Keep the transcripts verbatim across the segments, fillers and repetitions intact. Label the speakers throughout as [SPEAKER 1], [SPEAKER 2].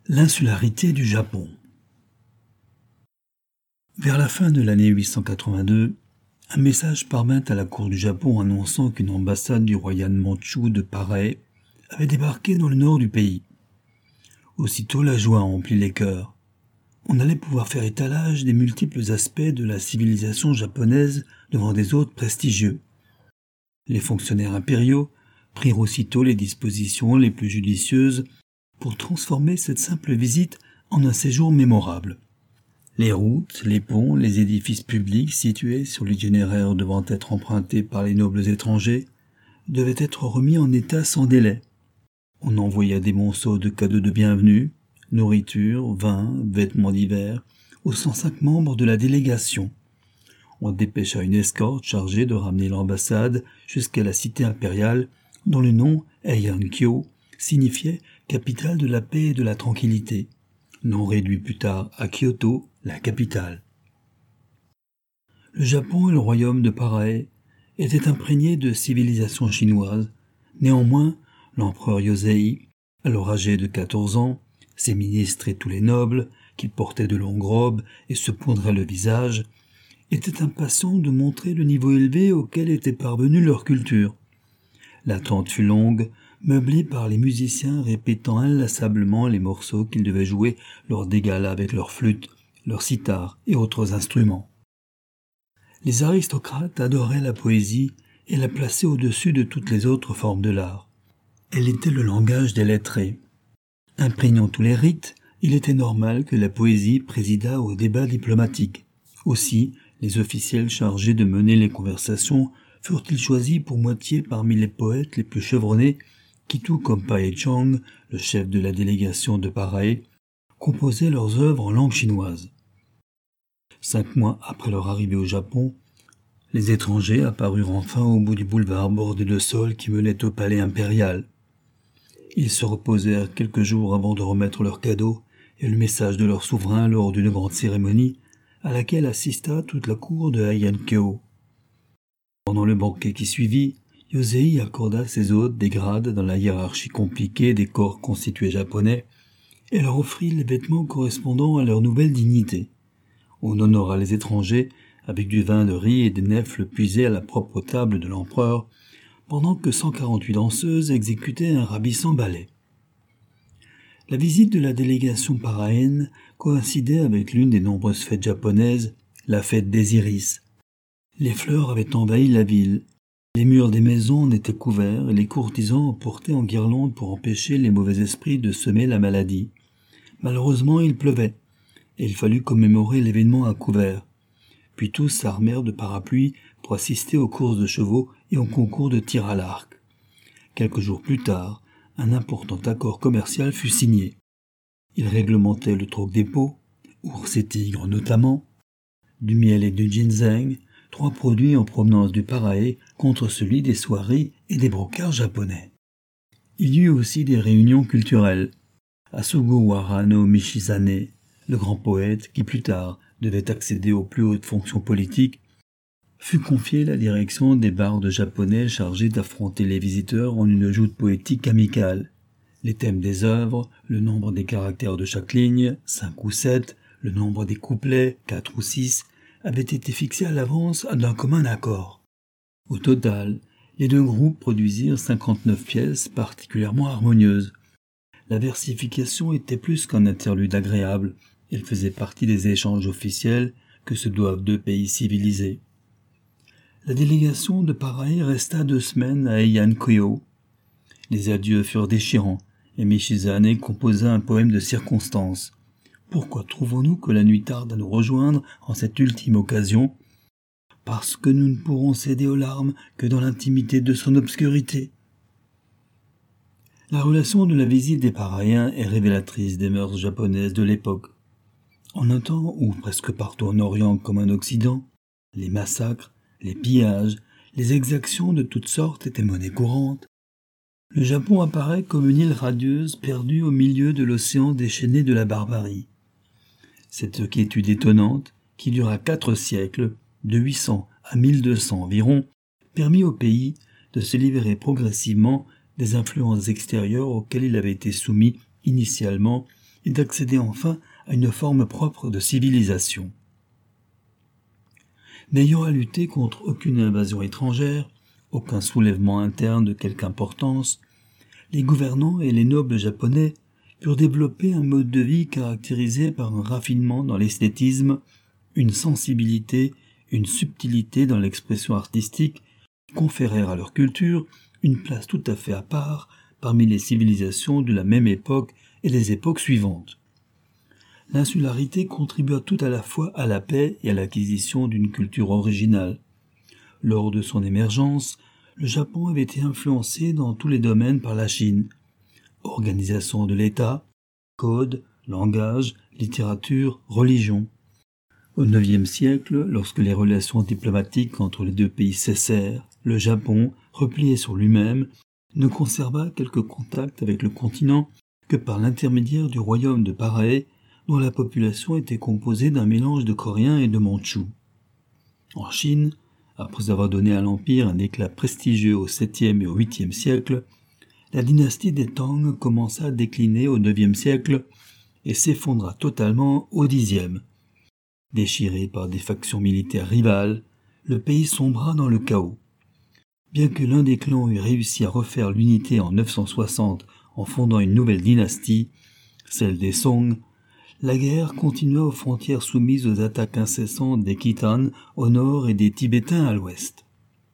[SPEAKER 1] L'insularité du Japon. Vers la fin de l'année huit cent quatre-vingt-deux, un message parvint à la cour du Japon annonçant qu'une ambassade du royaume mandchou de Paraë avait débarqué dans le nord du pays. Aussitôt la joie emplit les cœurs. On allait pouvoir faire étalage des multiples aspects de la civilisation japonaise devant des hôtes prestigieux. Les fonctionnaires impériaux prirent aussitôt les dispositions les plus judicieuses pour transformer cette simple visite en un séjour mémorable. Les routes, les ponts, les édifices publics situés sur l'itinéraire devant être empruntés par les nobles étrangers devaient être remis en état sans délai. On envoya des monceaux de cadeaux de bienvenue, nourriture, vin, vêtements d'hiver, aux cent cinq membres de la délégation. On dépêcha une escorte chargée de ramener l'ambassade jusqu'à la cité impériale, dont le nom, Heian-kyo, signifiait capitale de la paix et de la tranquillité, nom réduit plus tard à Kyoto, la capitale. Le Japon et le royaume de Paraë étaient imprégnés de civilisation chinoise. Néanmoins, l'empereur Yosei, alors âgé de quatorze ans, ses ministres et tous les nobles, qui portaient de longues robes et se poindraient le visage, étaient impatients de montrer le niveau élevé auquel était parvenue leur culture. L'attente fut longue, meublée par les musiciens répétant inlassablement les morceaux qu'ils devaient jouer lors des galas avec leurs flûtes, leurs sitars et autres instruments. Les aristocrates adoraient la poésie et la plaçaient au-dessus de toutes les autres formes de l'art. Elle était le langage des lettrés. Imprégnant tous les rites, il était normal que la poésie présidât aux débats diplomatiques. Aussi, les officiels chargés de mener les conversations furent-ils choisis pour moitié parmi les poètes les plus chevronnés qui, tout comme Pae Chong, le chef de la délégation de Paraë, composaient leurs œuvres en langue chinoise. Cinq mois après leur arrivée au Japon, les étrangers apparurent enfin au bout du boulevard bordé de saules qui menait au palais impérial. Ils se reposèrent quelques jours avant de remettre leurs cadeaux et le message de leur souverain lors d'une grande cérémonie à laquelle assista toute la cour de Heian-kyo. Pendant le banquet qui suivit, Yosei accorda ses hôtes des grades dans la hiérarchie compliquée des corps constitués japonais et leur offrit les vêtements correspondant à leur nouvelle dignité. On honora les étrangers avec du vin de riz et des nèfles puisés à la propre table de l'empereur, pendant que cent quarante-huit danseuses exécutaient un ravissant ballet. La visite de la délégation paraène coïncidait avec l'une des nombreuses fêtes japonaises, la fête des iris. Les fleurs avaient envahi la ville. Les murs des maisons en étaient couverts et les courtisans portaient en guirlande pour empêcher les mauvais esprits de semer la maladie. Malheureusement, il pleuvait, et il fallut commémorer l'événement à couvert. Puis tous s'armèrent de parapluies pour assister aux courses de chevaux et aux concours de tir à l'arc. Quelques jours plus tard, un important accord commercial fut signé. Il réglementait le troc des peaux, ours et tigres notamment, du miel et du ginseng, trois produits en provenance du Paraë contre celui des soieries et des brocards japonais. Il y eut aussi des réunions culturelles. À Sugawara no Michizane, le grand poète qui plus tard devait accéder aux plus hautes fonctions politiques, fut confié la direction des bardes japonais chargés d'affronter les visiteurs en une joute poétique amicale. Les thèmes des œuvres, le nombre des caractères de chaque ligne, cinq ou sept, le nombre des couplets, quatre ou six, avaient été fixés à l'avance d'un commun accord. Au total, les deux groupes produisirent cinquante-neuf pièces particulièrement harmonieuses. La versification était plus qu'un interlude agréable, elle faisait partie des échanges officiels que se doivent deux pays civilisés. La délégation de Paraë resta deux semaines à Heian-kyo. Les adieux furent déchirants, et Michizane composa un poème de circonstance. Pourquoi trouvons-nous que la nuit tarde à nous rejoindre en cette ultime occasion ? Parce que nous ne pourrons céder aux larmes que dans l'intimité de son obscurité. La relation de la visite des Paraïens est révélatrice des mœurs japonaises de l'époque. En un temps où, presque partout en Orient comme en Occident, les massacres, les pillages, les exactions de toutes sortes étaient monnaie courante, le Japon apparaît comme une île radieuse perdue au milieu de l'océan déchaîné de la barbarie. Cette quiétude étonnante, qui dura quatre siècles, de huit cents à mille deux cents environ, permit au pays de se libérer progressivement des influences extérieures auxquelles il avait été soumis initialement et d'accéder enfin à une forme propre de civilisation. N'ayant à lutter contre aucune invasion étrangère, aucun soulèvement interne de quelque importance, les gouvernants et les nobles japonais purent développer un mode de vie caractérisé par un raffinement dans l'esthétisme, une sensibilité, une subtilité dans l'expression artistique qui conférèrent à leur culture une place tout à fait à part parmi les civilisations de la même époque et les époques suivantes. L'insularité contribua tout à la fois à la paix et à l'acquisition d'une culture originale. Lors de son émergence, le Japon avait été influencé dans tous les domaines par la Chine. Organisation de l'État, code, langage, littérature, religion. Au neuvième siècle, lorsque les relations diplomatiques entre les deux pays cessèrent, le Japon, replié sur lui-même, ne conserva quelques contacts avec le continent que par l'intermédiaire du royaume de Paraë, dont la population était composée d'un mélange de Coréens et de Mandchous. En Chine, après avoir donné à l'Empire un éclat prestigieux au septième et au huitième siècle, la dynastie des Tang commença à décliner au neuvième siècle et s'effondra totalement au dixième. Déchiré par des factions militaires rivales, le pays sombra dans le chaos. Bien que l'un des clans eût réussi à refaire l'unité en neuf cent soixante en fondant une nouvelle dynastie, celle des Song, la guerre continua aux frontières soumises aux attaques incessantes des Khitan au nord et des Tibétains à l'ouest.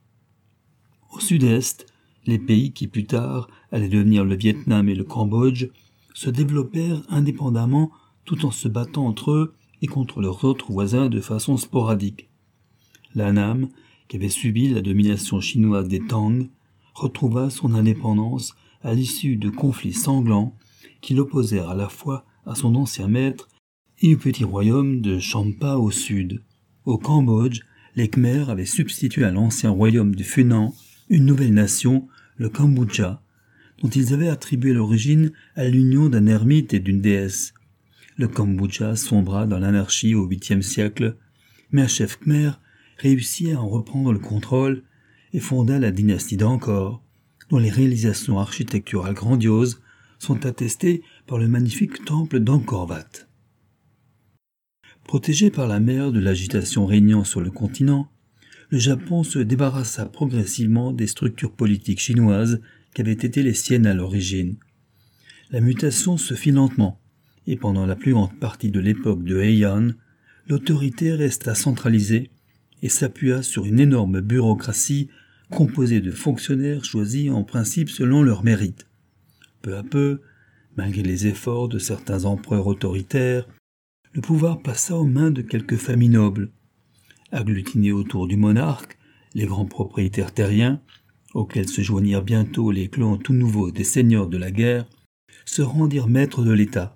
[SPEAKER 1] Au sud-est, les pays qui plus tard allaient devenir le Vietnam et le Cambodge se développèrent indépendamment tout en se battant entre eux et contre leurs autres voisins de façon sporadique. L'Annam, qui avait subi la domination chinoise des Tang, retrouva son indépendance à l'issue de conflits sanglants qui l'opposèrent à la fois à son ancien maître et au petit royaume de Champa au sud. Au Cambodge, les Khmers avaient substitué à l'ancien royaume du Funan une nouvelle nation, le Kambodja, dont ils avaient attribué l'origine à l'union d'un ermite et d'une déesse. Le Kambodja sombra dans l'anarchie au huitième siècle, mais un chef khmer réussit à en reprendre le contrôle et fonda la dynastie d'Angkor, dont les réalisations architecturales grandioses sont attestées par le magnifique temple d'Angkor Wat. Protégé par la mer de l'agitation régnant sur le continent, le Japon se débarrassa progressivement des structures politiques chinoises qui avaient été les siennes à l'origine. La mutation se fit lentement, et pendant la plus grande partie de l'époque de Heian, l'autorité resta centralisée et s'appuya sur une énorme bureaucratie composée de fonctionnaires choisis en principe selon leur mérite. Peu à peu, malgré les efforts de certains empereurs autoritaires, le pouvoir passa aux mains de quelques familles nobles. Agglutinés autour du monarque, les grands propriétaires terriens, auxquels se joignirent bientôt les clans tout nouveaux des seigneurs de la guerre, se rendirent maîtres de l'État.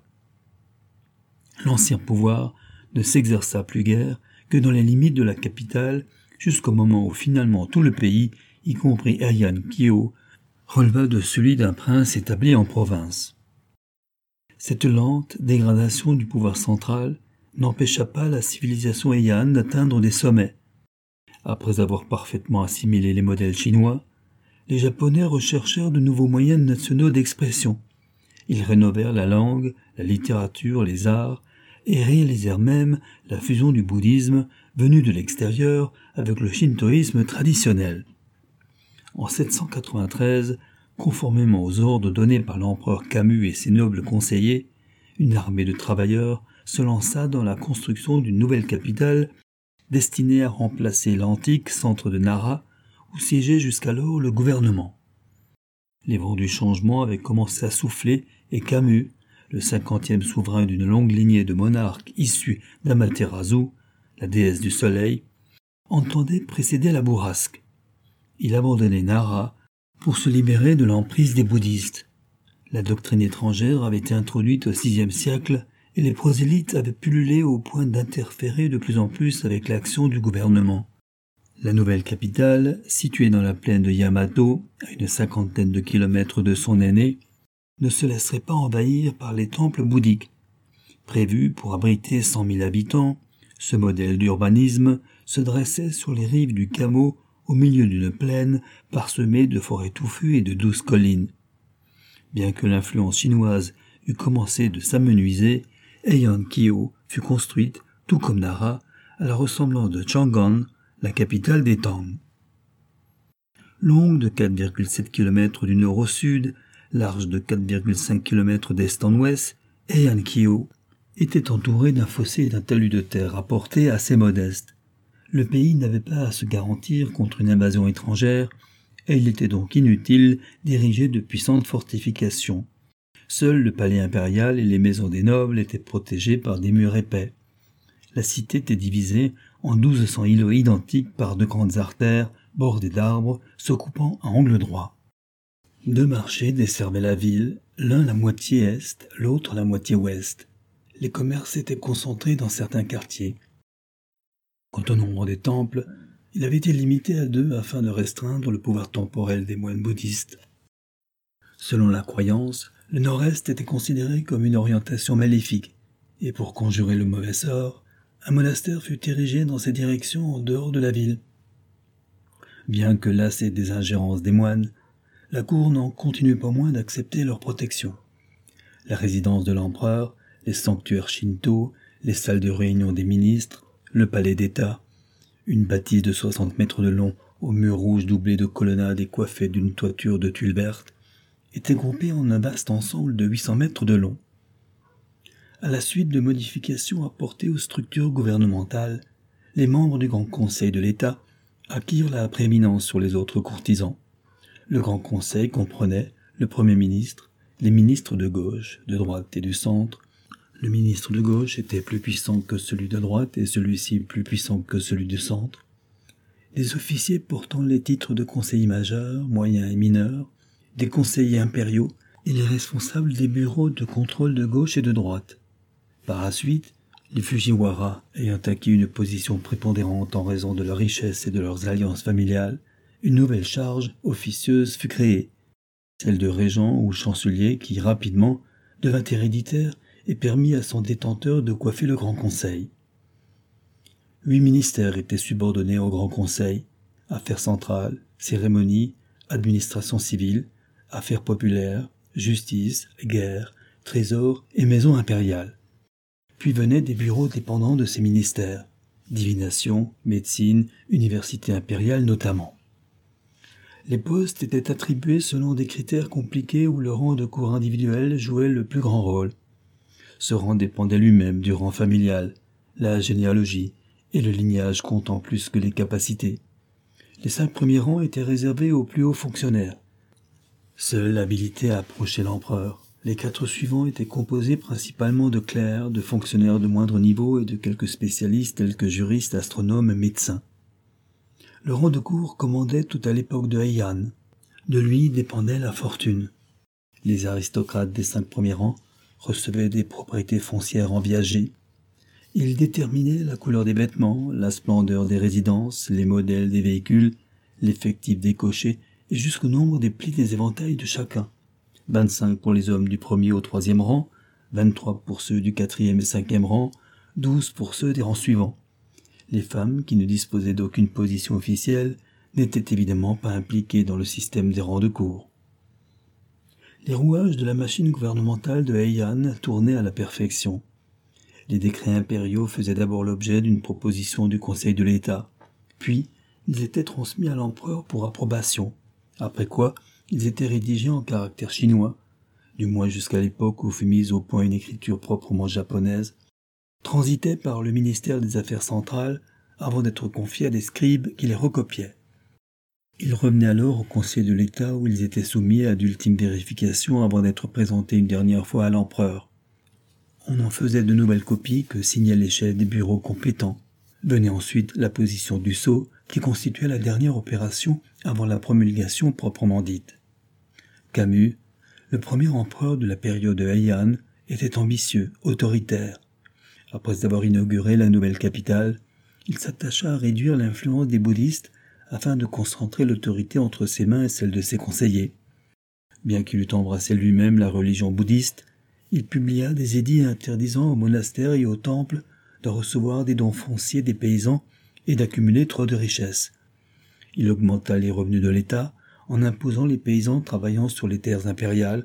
[SPEAKER 1] L'ancien pouvoir ne s'exerça plus guère que dans les limites de la capitale, jusqu'au moment où finalement tout le pays, y compris Heian-Kyo, releva de celui d'un prince établi en province. Cette lente dégradation du pouvoir central n'empêcha pas la civilisation Heian d'atteindre des sommets. Après avoir parfaitement assimilé les modèles chinois, les Japonais recherchèrent de nouveaux moyens nationaux d'expression. Ils rénovèrent la langue, la littérature, les arts, et réalisèrent même la fusion du bouddhisme venu de l'extérieur avec le shintoïsme traditionnel. En sept cent quatre-vingt-treize, conformément aux ordres donnés par l'empereur Camus et ses nobles conseillers, une armée de travailleurs se lança dans la construction d'une nouvelle capitale destinée à remplacer l'antique centre de Nara où siégeait jusqu'alors le gouvernement. Les vents du changement avaient commencé à souffler et Camus, le cinquantième souverain d'une longue lignée de monarques issus d'Amaterasu, la déesse du soleil, entendait précéder la bourrasque. Il abandonnait Nara pour se libérer de l'emprise des bouddhistes. La doctrine étrangère avait été introduite au sixième siècle et les prosélytes avaient pullulé au point d'interférer de plus en plus avec l'action du gouvernement. La nouvelle capitale, située dans la plaine de Yamato, à une cinquantaine de kilomètres de son aîné, ne se laisserait pas envahir par les temples bouddhiques. Prévu pour abriter cent mille habitants, ce modèle d'urbanisme se dressait sur les rives du Kamo au milieu d'une plaine parsemée de forêts touffues et de douces collines. Bien que l'influence chinoise eut commencé de s'amenuiser, Heian Kyo fut construite, tout comme Nara, à la ressemblance de Chang'an, la capitale des Tang. Longue de quatre virgule sept kilomètres du nord au sud, large de quatre virgule cinq kilomètres d'est en ouest, Heian Kyo était entourée d'un fossé et d'un talus de terre apporté assez modeste. Le pays n'avait pas à se garantir contre une invasion étrangère, et il était donc inutile d'ériger de puissantes fortifications. Seul le palais impérial et les maisons des nobles étaient protégés par des murs épais. La cité était divisée en douze cents îlots identiques par de grandes artères bordées d'arbres se coupant à angle droit. Deux marchés desservaient la ville, l'un la moitié est, l'autre la moitié ouest. Les commerces étaient concentrés dans certains quartiers. Quant au nombre des temples, il avait été limité à deux afin de restreindre le pouvoir temporel des moines bouddhistes. Selon la croyance, le nord-est était considéré comme une orientation maléfique, et pour conjurer le mauvais sort, un monastère fut érigé dans ces directions en dehors de la ville. Bien que lassée des ingérences des moines, la cour n'en continue pas moins d'accepter leur protection. La résidence de l'empereur, les sanctuaires shinto, les salles de réunion des ministres, le palais d'État, une bâtisse de soixante mètres de long aux murs rouges doublés de colonnades et coiffée d'une toiture de tuiles vertes, étaient groupés en un vaste ensemble de huit cents mètres de long. À la suite de modifications apportées aux structures gouvernementales, les membres du Grand Conseil de l'État acquirent la prééminence sur les autres courtisans. Le Grand Conseil comprenait le Premier ministre, les ministres de gauche, de droite et du centre. Le ministre de gauche était plus puissant que celui de droite et celui-ci plus puissant que celui du centre. Les officiers portant les titres de conseillers majeurs, moyens et mineurs, des conseillers impériaux et les responsables des bureaux de contrôle de gauche et de droite. Par la suite, les Fujiwara, ayant acquis une position prépondérante en raison de leur richesse et de leurs alliances familiales, une nouvelle charge officieuse fut créée, celle de régent ou chancelier qui, rapidement, devint héréditaire et permit à son détenteur de coiffer le Grand Conseil. Huit ministères étaient subordonnés au Grand Conseil: affaires centrales, cérémonies, administration civile, affaires populaires, justice, guerre, trésor et maison impériale. Puis venaient des bureaux dépendants de ces ministères, divination, médecine, université impériale notamment. Les postes étaient attribués selon des critères compliqués où le rang de cour individuel jouait le plus grand rôle. Ce rang dépendait lui-même du rang familial, la généalogie et le lignage comptant plus que les capacités. Les cinq premiers rangs étaient réservés aux plus hauts fonctionnaires. Seule l'habilité à approcher l'empereur. Les quatre suivants étaient composés principalement de clercs, de fonctionnaires de moindre niveau et de quelques spécialistes tels que juristes, astronomes et médecins. Le rang de cour commandait tout à l'époque de Heian. De lui dépendait la fortune. Les aristocrates des cinq premiers rangs recevaient des propriétés foncières en viager. Ils déterminaient la couleur des vêtements, la splendeur des résidences, les modèles des véhicules, l'effectif des cochers et jusqu'au nombre des plis des éventails de chacun. vingt-cinq pour les hommes du premier au troisième rang, vingt-trois pour ceux du quatrième et cinquième rang, douze pour ceux des rangs suivants. Les femmes, qui ne disposaient d'aucune position officielle, n'étaient évidemment pas impliquées dans le système des rangs de cour. Les rouages de la machine gouvernementale de Heian tournaient à la perfection. Les décrets impériaux faisaient d'abord l'objet d'une proposition du Conseil de l'État, puis ils étaient transmis à l'empereur pour approbation, après quoi ils étaient rédigés en caractère chinois, du moins jusqu'à l'époque où fut mise au point une écriture proprement japonaise, transitaient par le ministère des Affaires centrales avant d'être confiés à des scribes qui les recopiaient. Ils revenaient alors au Conseil de l'État où ils étaient soumis à d'ultimes vérifications avant d'être présentés une dernière fois à l'empereur. On en faisait de nouvelles copies que signaient les chefs des bureaux compétents. Venait ensuite la position du sceau qui constituait la dernière opération avant la promulgation proprement dite. Camus, le premier empereur de la période Heian, était ambitieux, autoritaire. Après avoir inauguré la nouvelle capitale, il s'attacha à réduire l'influence des bouddhistes afin de concentrer l'autorité entre ses mains et celle de ses conseillers. Bien qu'il eût embrassé lui-même la religion bouddhiste, il publia des édits interdisant aux monastères et aux temples de recevoir des dons fonciers des paysans et d'accumuler trop de richesses. Il augmenta les revenus de l'État en imposant les paysans travaillant sur les terres impériales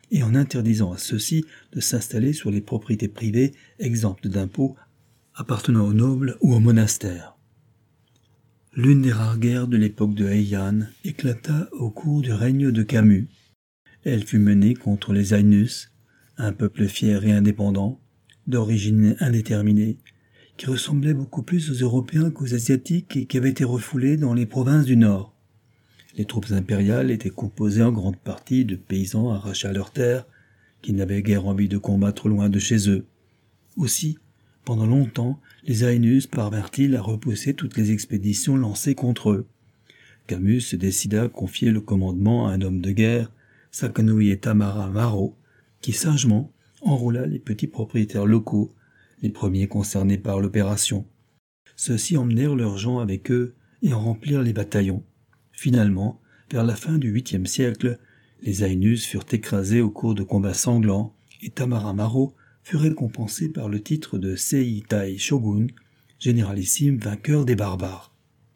[SPEAKER 1] et en interdisant à ceux-ci de s'installer sur les propriétés privées exemptes d'impôts appartenant aux nobles ou aux monastères. L'une des rares guerres de l'époque de Heian éclata au cours du règne de Camus. Elle fut menée contre les Ainus, un peuple fier et indépendant, d'origine indéterminée, qui ressemblait beaucoup plus aux Européens qu'aux Asiatiques et qui avait été refoulé dans les provinces du Nord. Les troupes impériales étaient composées en grande partie de paysans arrachés à leurs terres, qui n'avaient guère envie de combattre loin de chez eux. Aussi, pendant longtemps, les Ainus parvinrent-ils à repousser toutes les expéditions lancées contre eux. Camus se décida à confier le commandement à un homme de guerre, Sakanui Tamara Maro, qui sagement enrôla les petits propriétaires locaux, les premiers concernés par l'opération. Ceux-ci emmenèrent leurs gens avec eux et en remplirent les bataillons. Finalement, vers la fin du huitième siècle, les Ainus furent écrasés au cours de combats sanglants et Tamara Maro fut récompensé par le titre de Seitai Shogun, généralissime vainqueur des barbares.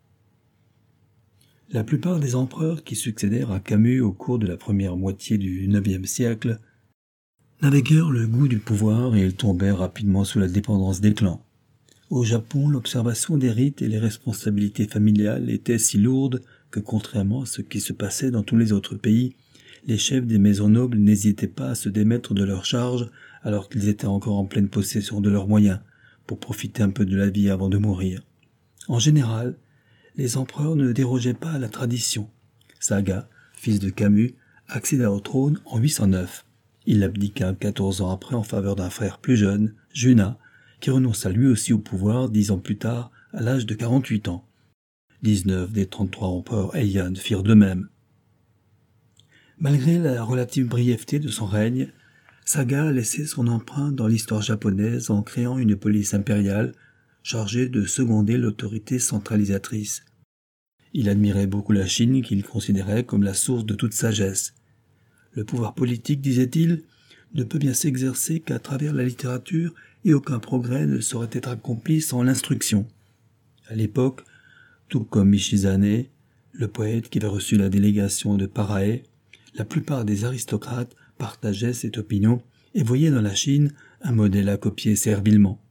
[SPEAKER 1] La plupart des empereurs qui succédèrent à Camus au cours de la première moitié du neuvième siècle n'avaient guère le goût du pouvoir et ils tombèrent rapidement sous la dépendance des clans. Au Japon, l'observation des rites et les responsabilités familiales étaient si lourdes que, contrairement à ce qui se passait dans tous les autres pays, les chefs des maisons nobles n'hésitaient pas à se démettre de leurs charges alors qu'ils étaient encore en pleine possession de leurs moyens, pour profiter un peu de la vie avant de mourir. En général, les empereurs ne dérogeaient pas à la tradition. Saga, fils de Camus, accéda au trône en huit cent neuf. Il abdiqua quatorze ans après en faveur d'un frère plus jeune, Juna, qui renonça lui aussi au pouvoir dix ans plus tard, à l'âge de quarante-huit ans. dix-neuf des trente-trois empereurs Heian firent de même. Malgré la relative brièveté de son règne, Saga a laissé son empreinte dans l'histoire japonaise en créant une police impériale chargée de seconder l'autorité centralisatrice. Il admirait beaucoup la Chine qu'il considérait comme la source de toute sagesse. Le pouvoir politique, disait-il, ne peut bien s'exercer qu'à travers la littérature et aucun progrès ne saurait être accompli sans l'instruction. À l'époque, tout comme Michizane, le poète qui avait reçu la délégation de Parae, la plupart des aristocrates partageaient cette opinion et voyaient dans la Chine un modèle à copier servilement.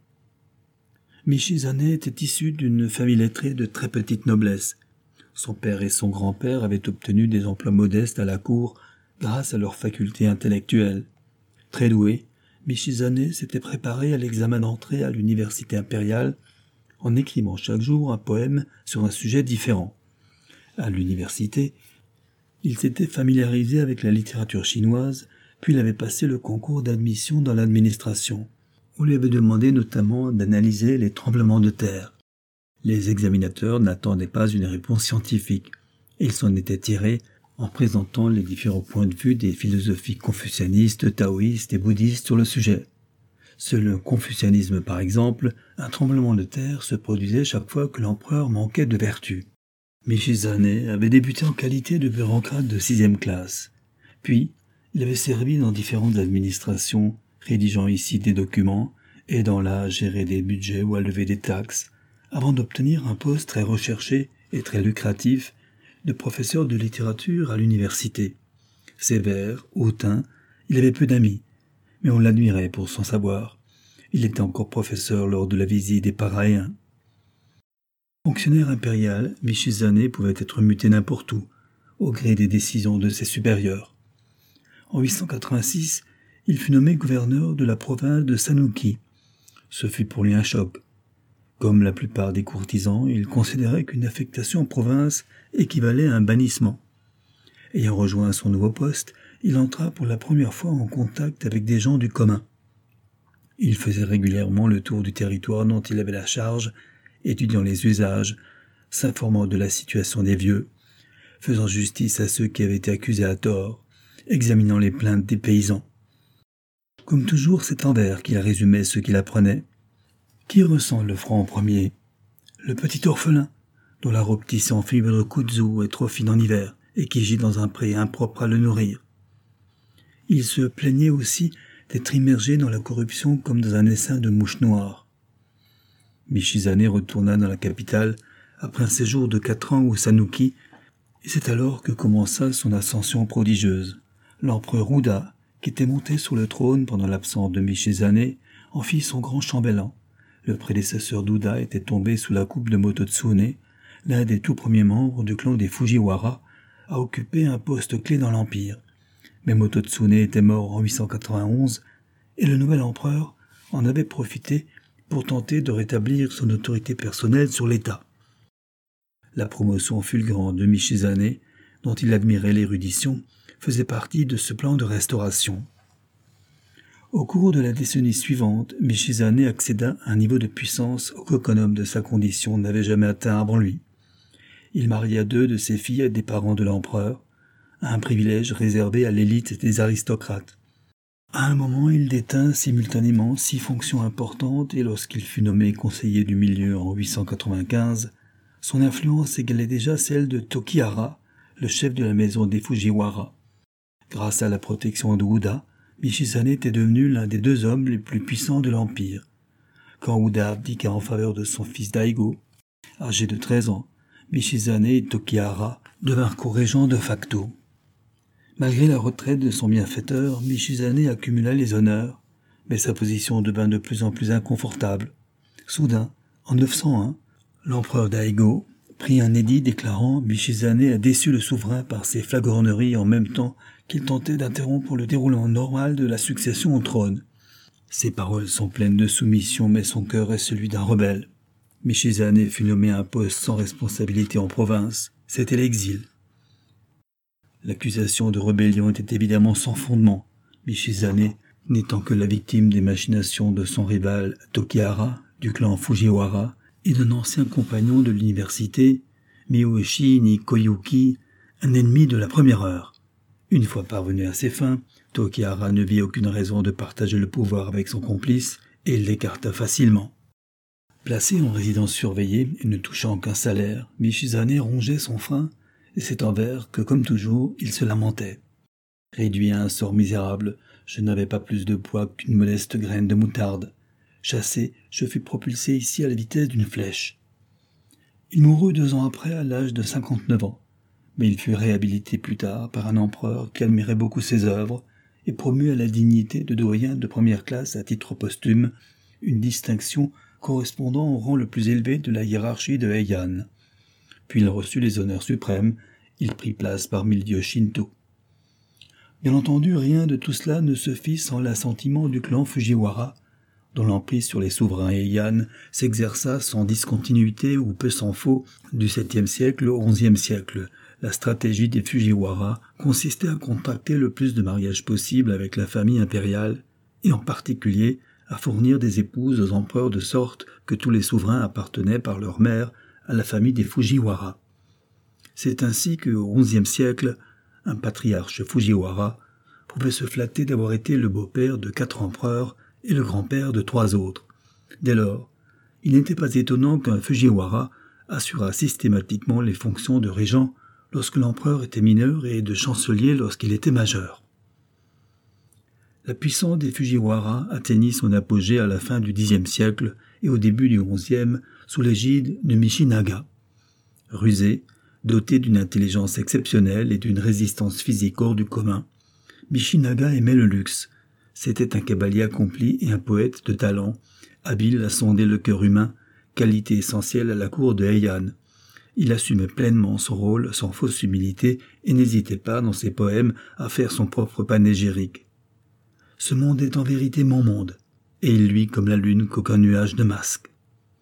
[SPEAKER 1] Michizane était issu d'une famille lettrée de très petite noblesse. Son père et son grand-père avaient obtenu des emplois modestes à la cour grâce à leur faculté intellectuelle. Très doué, Michizane s'était préparé à l'examen d'entrée à l'université impériale en écrivant chaque jour un poème sur un sujet différent. À l'université, il s'était familiarisé avec la littérature chinoise, puis il avait passé le concours d'admission dans l'administration. On lui avait demandé notamment d'analyser les tremblements de terre. Les examinateurs n'attendaient pas une réponse scientifique, et ils s'en étaient tirés en présentant les différents points de vue des philosophies confucianistes, taoïstes et bouddhistes sur le sujet. Selon le confucianisme par exemple, un tremblement de terre se produisait chaque fois que l'empereur manquait de vertu. Michizane avait débuté en qualité de bureaucrate de sixième classe. Puis, il avait servi dans différentes administrations, rédigeant ici des documents, aidant là à gérer des budgets ou à lever des taxes, avant d'obtenir un poste très recherché et très lucratif de professeur de littérature à l'université. Sévère, hautain, il avait peu d'amis, mais on l'admirait pour son savoir. Il était encore professeur lors de la visite des Paraéens. Fonctionnaire impérial, Michizane pouvait être muté n'importe où, au gré des décisions de ses supérieurs. En huit cent quatre-vingt-six, il fut nommé gouverneur de la province de Sanuki. Ce fut pour lui un choc. Comme la plupart des courtisans, il considérait qu'une affectation en province équivalait à un bannissement. Ayant rejoint son nouveau poste, il entra pour la première fois en contact avec des gens du commun. Il faisait régulièrement le tour du territoire dont il avait la charge, étudiant les usages, s'informant de la situation des vieux, faisant justice à ceux qui avaient été accusés à tort, examinant les plaintes des paysans. Comme toujours, c'est en vers qu'il résumait ce qu'il apprenait. Qui ressent le froid en premier? Le petit orphelin, dont la robe tissée en fibre de kudzu est trop fine en hiver et qui gît dans un pré impropre à le nourrir. Il se plaignait aussi d'être immergé dans la corruption comme dans un essaim de mouches noires. Michizane retourna dans la capitale après un séjour de quatre ans au Sanuki, et c'est alors que commença son ascension prodigieuse. L'empereur Uda, qui était monté sur le trône pendant l'absence de Michizane, en fit son grand chambellan. Le prédécesseur d'Uda était tombé sous la coupe de Mototsune, l'un des tout premiers membres du clan des Fujiwara, à occuper un poste clé dans l'empire. Mais Mototsune était mort en huit cent quatre-vingt-onze, et le nouvel empereur en avait profité pour tenter de rétablir son autorité personnelle sur l'État. La promotion fulgurante de Michizane, dont il admirait l'érudition, faisait partie de ce plan de restauration. Au cours de la décennie suivante, Michizane accéda à un niveau de puissance qu'aucun homme de sa condition n'avait jamais atteint avant lui. Il maria deux de ses filles à des parents de l'empereur, un privilège réservé à l'élite des aristocrates. À un moment, il détint simultanément six fonctions importantes et lorsqu'il fut nommé conseiller du milieu en huit cent quatre-vingt-quinze, son influence égalait déjà celle de Tokihara, le chef de la maison des Fujiwara. Grâce à la protection de Uda, Michizane était devenu l'un des deux hommes les plus puissants de l'Empire. Quand Uda abdiqua en faveur de son fils Daigo, âgé de treize ans, Michizane et Tokihara devinrent co-régents de facto. Malgré la retraite de son bienfaiteur, Michizane accumula les honneurs, mais sa position devint de plus en plus inconfortable. Soudain, en neuf cent un, l'empereur Daigo prit un édit déclarant « Michizane a déçu le souverain par ses flagorneries en même temps qu'il tentait d'interrompre le déroulement normal de la succession au trône. » Ces paroles sont pleines de soumission, mais son cœur est celui d'un rebelle. Michizane fut nommé à un poste sans responsabilité en province. C'était l'exil. L'accusation de rébellion était évidemment sans fondement. Michizane, n'étant que la victime des machinations de son rival Tokihara, du clan Fujiwara, et d'un ancien compagnon de l'université, Miyoshi Nikoyuki, un ennemi de la première heure. Une fois parvenu à ses fins, Tokihara ne vit aucune raison de partager le pouvoir avec son complice et il l'écarta facilement. Placé en résidence surveillée et ne touchant qu'un salaire, Michizane rongeait son frein et c'est envers que, comme toujours, il se lamentait. Réduit à un sort misérable, je n'avais pas plus de poids qu'une modeste graine de moutarde. Chassé, je fus propulsé ici à la vitesse d'une flèche. Il mourut deux ans après à l'âge de cinquante-neuf ans, mais il fut réhabilité plus tard par un empereur qui admirait beaucoup ses œuvres et promu à la dignité de doyen de première classe à titre posthume, une distinction correspondant au rang le plus élevé de la hiérarchie de Heian. Puis il reçut les honneurs suprêmes, il prit place parmi le dieu Shinto. Bien entendu, rien de tout cela ne se fit sans l'assentiment du clan Fujiwara, dont l'emprise sur les souverains Heian s'exerça sans discontinuité ou peu s'en faut du septième siècle au onzième siècle. La stratégie des Fujiwara consistait à contracter le plus de mariages possible avec la famille impériale, et en particulier à fournir des épouses aux empereurs de sorte que tous les souverains appartenaient par leur mère à la famille des Fujiwara. C'est ainsi qu'au onzième siècle, un patriarche Fujiwara pouvait se flatter d'avoir été le beau-père de quatre empereurs et le grand-père de trois autres. Dès lors, il n'était pas étonnant qu'un Fujiwara assurât systématiquement les fonctions de régent lorsque l'empereur était mineur et de chancelier lorsqu'il était majeur. La puissance des Fujiwara atteignit son apogée à la fin du dixième siècle et au début du onzième sous l'égide de Michinaga. Rusé, doté d'une intelligence exceptionnelle et d'une résistance physique hors du commun, Michinaga aimait le luxe. C'était un cavalier accompli et un poète de talent, habile à sonder le cœur humain, qualité essentielle à la cour de Heian. Il assumait pleinement son rôle sans fausse humilité et n'hésitait pas dans ses poèmes à faire son propre panégyrique. Ce monde est en vérité mon monde, et il luit comme la lune qu'aucun nuage ne masque.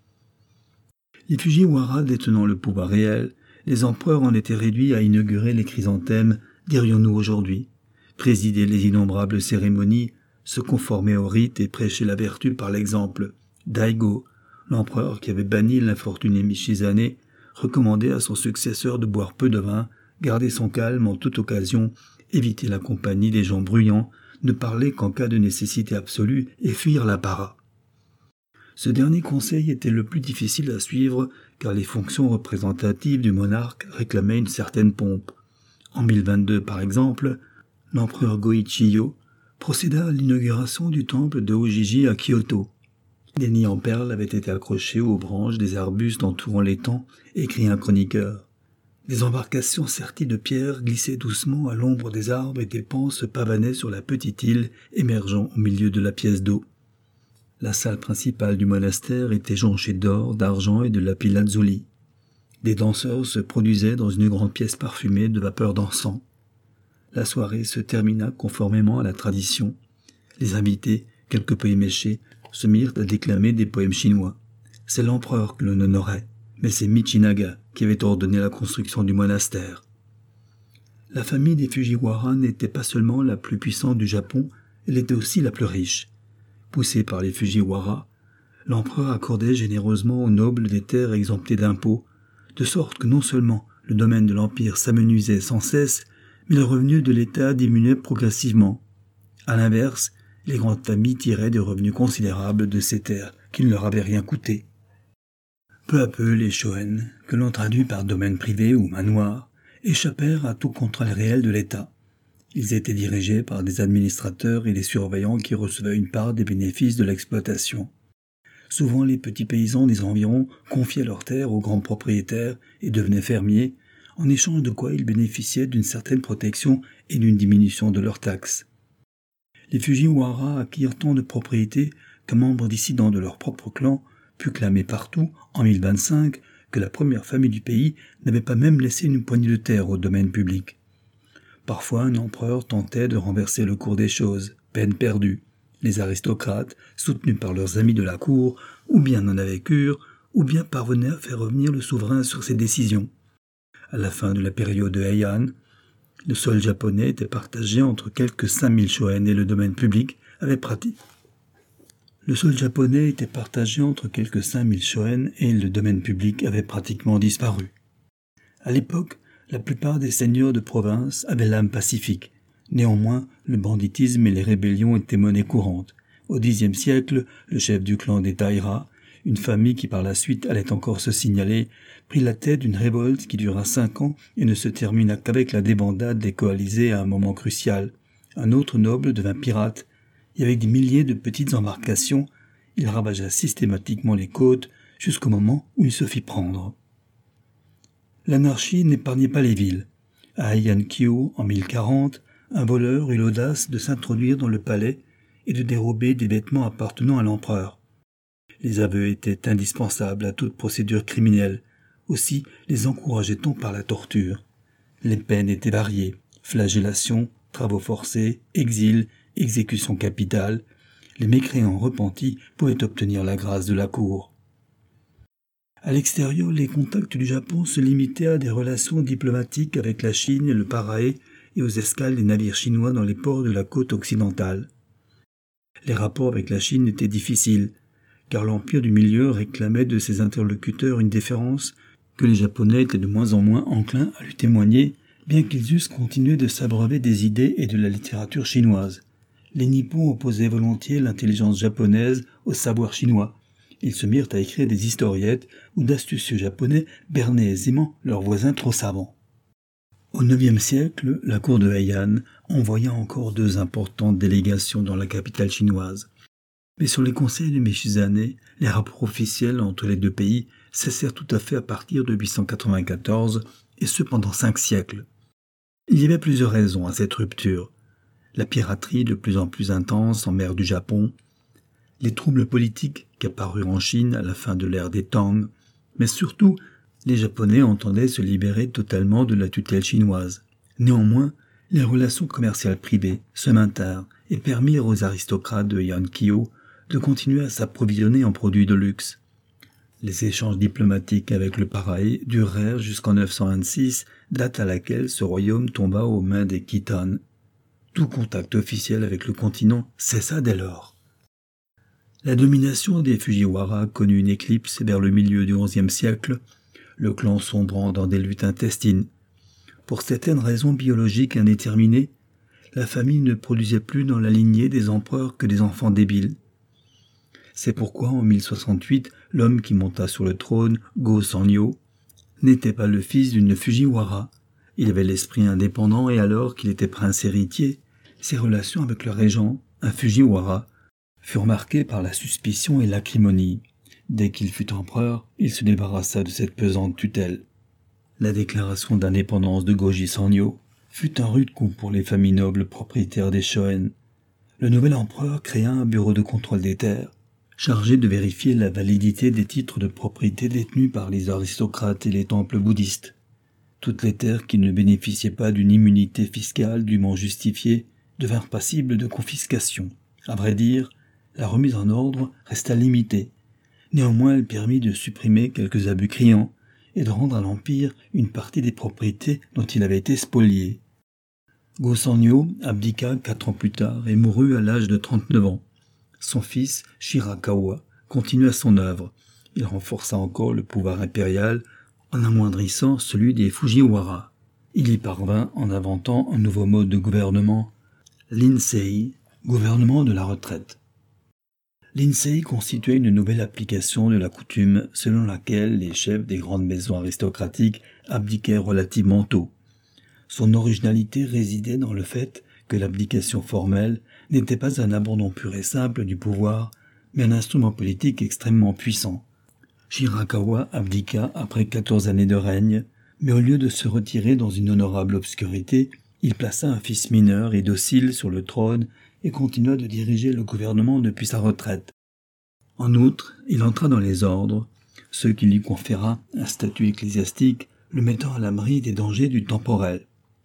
[SPEAKER 1] Les Fujiwara détenant le pouvoir réel, les empereurs en étaient réduits à inaugurer les chrysanthèmes, dirions-nous aujourd'hui, présider les innombrables cérémonies, se conformer aux rites et prêcher la vertu par l'exemple. Daigo, l'empereur qui avait banni l'infortuné Michizane, recommandait à son successeur de boire peu de vin, garder son calme en toute occasion, éviter la compagnie des gens bruyants, ne parler qu'en cas de nécessité absolue et fuir l'apparat. Ce dernier conseil était le plus difficile à suivre car les fonctions représentatives du monarque réclamaient une certaine pompe. En mille vingt-deux, par exemple, l'empereur Go-Ichiyo procéda à l'inauguration du temple de Ojiji à Kyoto. Des nids en perles avaient été accrochés aux branches des arbustes entourant l'étang, écrit un chroniqueur. Des embarcations serties de pierres glissaient doucement à l'ombre des arbres et des pans se pavanaient sur la petite île émergeant au milieu de la pièce d'eau. La salle principale du monastère était jonchée d'or, d'argent et de lapis-lazuli. Des danseurs se produisaient dans une grande pièce parfumée de vapeur d'encens. La soirée se termina conformément à la tradition. Les invités, quelques peu éméchés, se mirent à déclamer des poèmes chinois. C'est l'empereur que l'on honorait, mais c'est Michinaga qui avait ordonné la construction du monastère. La famille des Fujiwara n'était pas seulement la plus puissante du Japon, elle était aussi la plus riche. Poussé par les Fujiwara, l'empereur accordait généreusement aux nobles des terres exemptées d'impôts, de sorte que non seulement le domaine de l'empire s'amenuisait sans cesse, mais le revenu de l'État diminuait progressivement. À l'inverse, les grandes familles tiraient des revenus considérables de ces terres qui ne leur avaient rien coûté. Peu à peu, les shoen, que l'on traduit par domaine privé ou manoir, échappèrent à tout contrôle réel de l'État. Ils étaient dirigés par des administrateurs et des surveillants qui recevaient une part des bénéfices de l'exploitation. Souvent, les petits paysans des environs confiaient leurs terres aux grands propriétaires et devenaient fermiers, en échange de quoi ils bénéficiaient d'une certaine protection et d'une diminution de leurs taxes. Les Fujiwara acquirent tant de propriétés qu'un membre dissident de leur propre clan put clamer partout, en mille vingt-cinq, que la première famille du pays n'avait pas même laissé une poignée de terre au domaine public. Parfois, un empereur tentait de renverser le cours des choses, peine perdue. Les aristocrates, soutenus par leurs amis de la cour, ou bien n'en avaient cure, ou bien parvenaient à faire revenir le souverain sur ses décisions. À la fin de la période de Heian, le sol japonais était partagé entre quelques cinq mille shoen et le domaine public avait pratiqué. Le sol japonais était partagé entre quelques cinq mille shoen et le domaine public avait pratiquement disparu. À l'époque, la plupart des seigneurs de province avaient l'âme pacifique. Néanmoins, le banditisme et les rébellions étaient monnaie courante. Au dixième siècle, le chef du clan des Taira, une famille qui par la suite allait encore se signaler, prit la tête d'une révolte qui dura cinq ans et ne se termina qu'avec la débandade des coalisés à un moment crucial. Un autre noble devint pirate, et avec des milliers de petites embarcations, il ravagea systématiquement les côtes jusqu'au moment où il se fit prendre. L'anarchie n'épargnait pas les villes. À Heian-kyo, en mille quarante, un voleur eut l'audace de s'introduire dans le palais et de dérober des vêtements appartenant à l'empereur. Les aveux étaient indispensables à toute procédure criminelle. Aussi les encourageait-on par la torture. Les peines étaient variées, flagellation, travaux forcés, exil, exécution capitale. Les mécréants repentis pouvaient obtenir la grâce de la cour. À l'extérieur, les contacts du Japon se limitaient à des relations diplomatiques avec la Chine et le Paraguay et aux escales des navires chinois dans les ports de la côte occidentale. Les rapports avec la Chine étaient difficiles, car l'Empire du Milieu réclamait de ses interlocuteurs une déférence que les Japonais étaient de moins en moins enclins à lui témoigner, bien qu'ils eussent continué de s'abreuver des idées et de la littérature chinoise. Les Nippons opposaient volontiers l'intelligence japonaise au savoir chinois. Ils se mirent à écrire des historiettes où d'astucieux Japonais bernaient aisément leurs voisins trop savants. Au neuvième siècle, la cour de Heian envoya encore deux importantes délégations dans la capitale chinoise. Mais sur les conseils de Michizane, les rapports officiels entre les deux pays cessèrent tout à fait à partir de huit cent quatre-vingt-quatorze, et ce pendant cinq siècles. Il y avait plusieurs raisons à cette rupture. La piraterie de plus en plus intense en mer du Japon, les troubles politiques qui apparurent en Chine à la fin de l'ère des Tang, mais surtout, les Japonais entendaient se libérer totalement de la tutelle chinoise. Néanmoins, les relations commerciales privées se maintinrent et permirent aux aristocrates de Heian-kyo de continuer à s'approvisionner en produits de luxe. Les échanges diplomatiques avec le Paraguay durèrent jusqu'en neuf cent vingt-six, date à laquelle ce royaume tomba aux mains des Khitan. Tout contact officiel avec le continent cessa dès lors. La domination des Fujiwara connut une éclipse vers le milieu du onzième siècle, le clan sombrant dans des luttes intestines. Pour certaines raisons biologiques indéterminées, la famille ne produisait plus dans la lignée des empereurs que des enfants débiles. C'est pourquoi en mille soixante-huit, l'homme qui monta sur le trône, Go-Sanyo, n'était pas le fils d'une Fujiwara. Il avait l'esprit indépendant et alors qu'il était prince héritier, ses relations avec le régent, un Fujiwara, furent marquées par la suspicion et l'acrimonie. Dès qu'il fut empereur, il se débarrassa de cette pesante tutelle. La déclaration d'indépendance de Goji Sanyō fut un rude coup pour les familles nobles propriétaires des Shōen. Le nouvel empereur créa un bureau de contrôle des terres, chargé de vérifier la validité des titres de propriété détenus par les aristocrates et les temples bouddhistes. Toutes les terres qui ne bénéficiaient pas d'une immunité fiscale dûment justifiée devinrent passibles de confiscation. À vrai dire, la remise en ordre resta limitée. Néanmoins, elle permit de supprimer quelques abus criants et de rendre à l'Empire une partie des propriétés dont il avait été spolié. Go-Sanyō abdiqua quatre ans plus tard et mourut à l'âge de trente-neuf ans. Son fils, Shirakawa, continua son œuvre. Il renforça encore le pouvoir impérial en amoindrissant celui des Fujiwara. Il y parvint en inventant un nouveau mode de gouvernement, l'Insei, gouvernement de la retraite. L'Insei constituait une nouvelle application de la coutume selon laquelle les chefs des grandes maisons aristocratiques abdiquaient relativement tôt. Son originalité résidait dans le fait que l'abdication formelle n'était pas un abandon pur et simple du pouvoir, mais un instrument politique extrêmement puissant. Shirakawa abdiqua après quatorze années de règne, mais au lieu de se retirer dans une honorable obscurité, il plaça un fils mineur et docile sur le trône et continua de diriger le gouvernement depuis sa retraite. En outre, il entra dans les ordres, ce qui lui conféra un statut ecclésiastique le mettant à l'abri des dangers du temporel.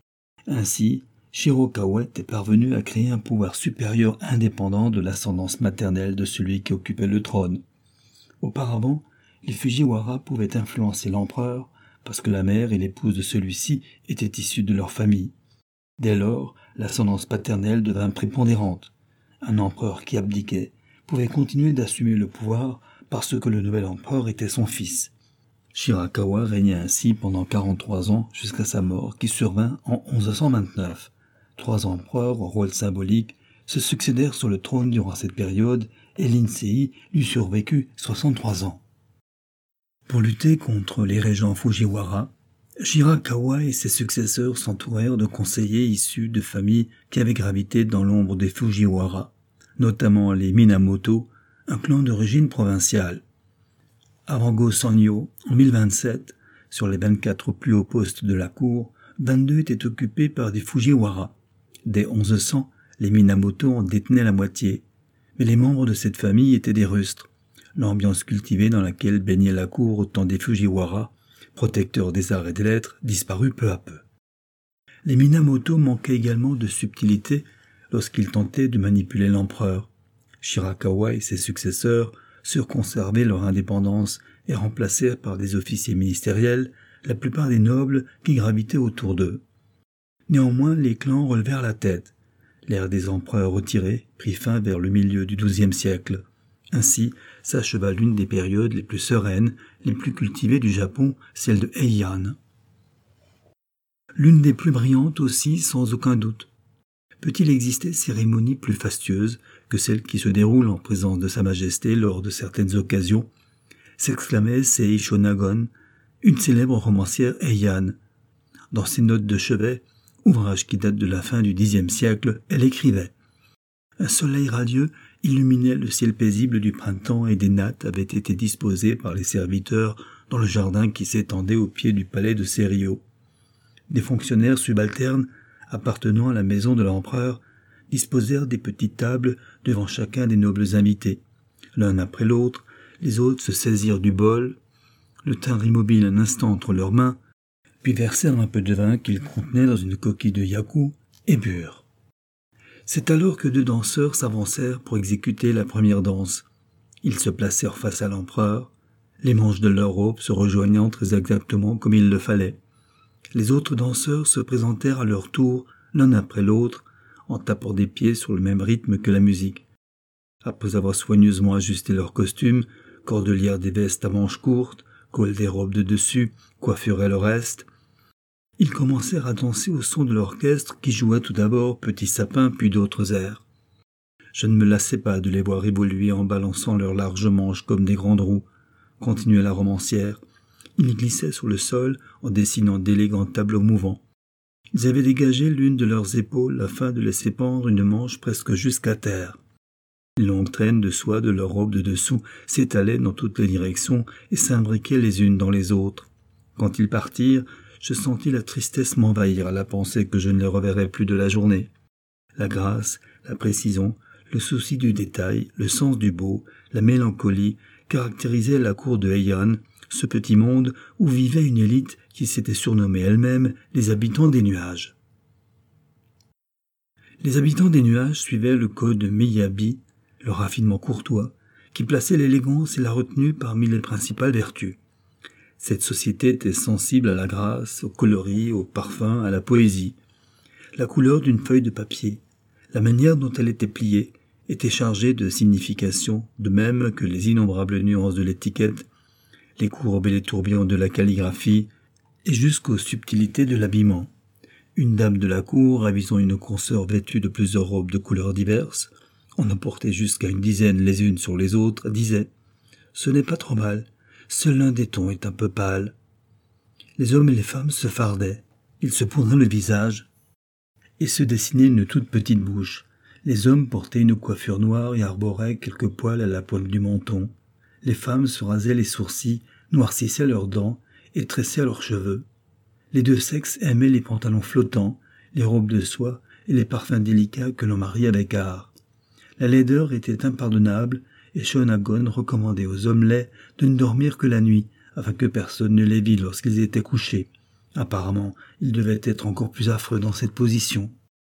[SPEAKER 1] Ainsi, Shirakawa était parvenu à créer un pouvoir supérieur indépendant de l'ascendance maternelle de celui qui occupait le trône. Auparavant, les Fujiwara pouvaient influencer l'empereur parce que la mère et l'épouse de celui-ci étaient issues de leur famille. Dès lors, l'ascendance paternelle devint prépondérante. Un empereur qui abdiquait pouvait continuer d'assumer le pouvoir parce que le nouvel empereur était son fils. Shirakawa régna ainsi pendant quarante-trois ans jusqu'à sa mort qui survint en onze cent vingt-neuf. Trois empereurs au rôle symbolique se succédèrent sur le trône durant cette période et l'Insei lui survécut soixante-trois ans. Pour lutter contre les régents Fujiwara, Shirakawa et ses successeurs s'entourèrent de conseillers issus de familles qui avaient gravité dans l'ombre des Fujiwara, notamment les Minamoto, un clan d'origine provinciale. Avant Go-Sanyō, en mille vingt-sept, sur les vingt-quatre plus hauts postes de la cour, vingt-deux étaient occupés par des Fujiwara. Dès onze cents, les Minamoto en détenaient la moitié, mais les membres de cette famille étaient des rustres. L'ambiance cultivée dans laquelle baignait la cour au temps des Fujiwara, protecteurs des arts et des lettres, disparut peu à peu. Les Minamoto manquaient également de subtilité lorsqu'ils tentaient de manipuler l'empereur. Shirakawa et ses successeurs surent conserver leur indépendance et remplacèrent par des officiers ministériels la plupart des nobles qui gravitaient autour d'eux. Néanmoins, les clans relevèrent la tête. L'ère des empereurs retirés prit fin vers le milieu du douzième siècle. Ainsi s'acheva l'une des périodes les plus sereines, les plus cultivées du Japon, celle de Heian. L'une des plus brillantes aussi, sans aucun doute. Peut-il exister cérémonie plus fastueuse que celle qui se déroule en présence de Sa Majesté lors de certaines occasions, s'exclamait Sei Shonagon, une célèbre romancière Heian. Dans ses notes de chevet, ouvrage qui date de la fin du dixième siècle, elle écrivait « Un soleil radieux illuminait le ciel paisible du printemps et des nattes avaient été disposées par les serviteurs dans le jardin qui s'étendait au pied du palais de Seiryo. Des fonctionnaires subalternes appartenant à la maison de l'empereur disposèrent des petites tables devant chacun des nobles invités. L'un après l'autre, les autres se saisirent du bol, le tinrent immobile un instant entre leurs mains, puis versèrent un peu de vin qu'ils contenaient dans une coquille de yaku et burent. C'est alors que deux danseurs s'avancèrent pour exécuter la première danse. Ils se placèrent face à l'empereur, les manches de leurs robes se rejoignant très exactement comme il le fallait. Les autres danseurs se présentèrent à leur tour, l'un après l'autre, en tapant des pieds sur le même rythme que la musique. Après avoir soigneusement ajusté leurs costumes, cordelière des vestes à manches courtes, col des robes de dessus, coiffure et le reste, ils commencèrent à danser au son de l'orchestre qui joua tout d'abord Petit Sapin puis d'autres airs. Je ne me lassais pas de les voir évoluer en balançant leurs larges manches comme des grandes roues, continuait la romancière. Ils glissaient sur le sol en dessinant d'élégants tableaux mouvants. Ils avaient dégagé l'une de leurs épaules afin de laisser pendre une manche presque jusqu'à terre. Les longues traînes de soie de leurs robes de dessous s'étalaient dans toutes les directions et s'imbriquaient les unes dans les autres. Quand ils partirent, je sentis la tristesse m'envahir à la pensée que je ne les reverrais plus de la journée. La grâce, la précision, le souci du détail, le sens du beau, la mélancolie caractérisaient la cour de Heian, ce petit monde où vivait une élite qui s'était surnommée elle-même les habitants des nuages. Les habitants des nuages suivaient le code Miyabi, le raffinement courtois, qui plaçait l'élégance et la retenue parmi les principales vertus. Cette société était sensible à la grâce, au coloris, au parfum, à la poésie. La couleur d'une feuille de papier, la manière dont elle était pliée, était chargée de signification, de même que les innombrables nuances de l'étiquette, les courbes et les tourbillons de la calligraphie, et jusqu'aux subtilités de l'habillement. Une dame de la cour, avisant une consoeur vêtue de plusieurs robes de couleurs diverses, on en portait jusqu'à une dizaine les unes sur les autres, disait « Ce n'est pas trop mal, seul l'un des tons est un peu pâle. » Les hommes et les femmes se fardaient, ils se poudраient le visage et se dessinaient une toute petite bouche. Les hommes portaient une coiffure noire et arboraient quelques poils à la pointe du menton. Les femmes se rasaient les sourcils, noircissaient leurs dents et tressaient leurs cheveux. Les deux sexes aimaient les pantalons flottants, les robes de soie et les parfums délicats que l'on marie avec art. La laideur était impardonnable et Shonagon recommandait aux hommes laids de ne dormir que la nuit afin que personne ne les vît lorsqu'ils étaient couchés. Apparemment, ils devaient être encore plus affreux dans cette position.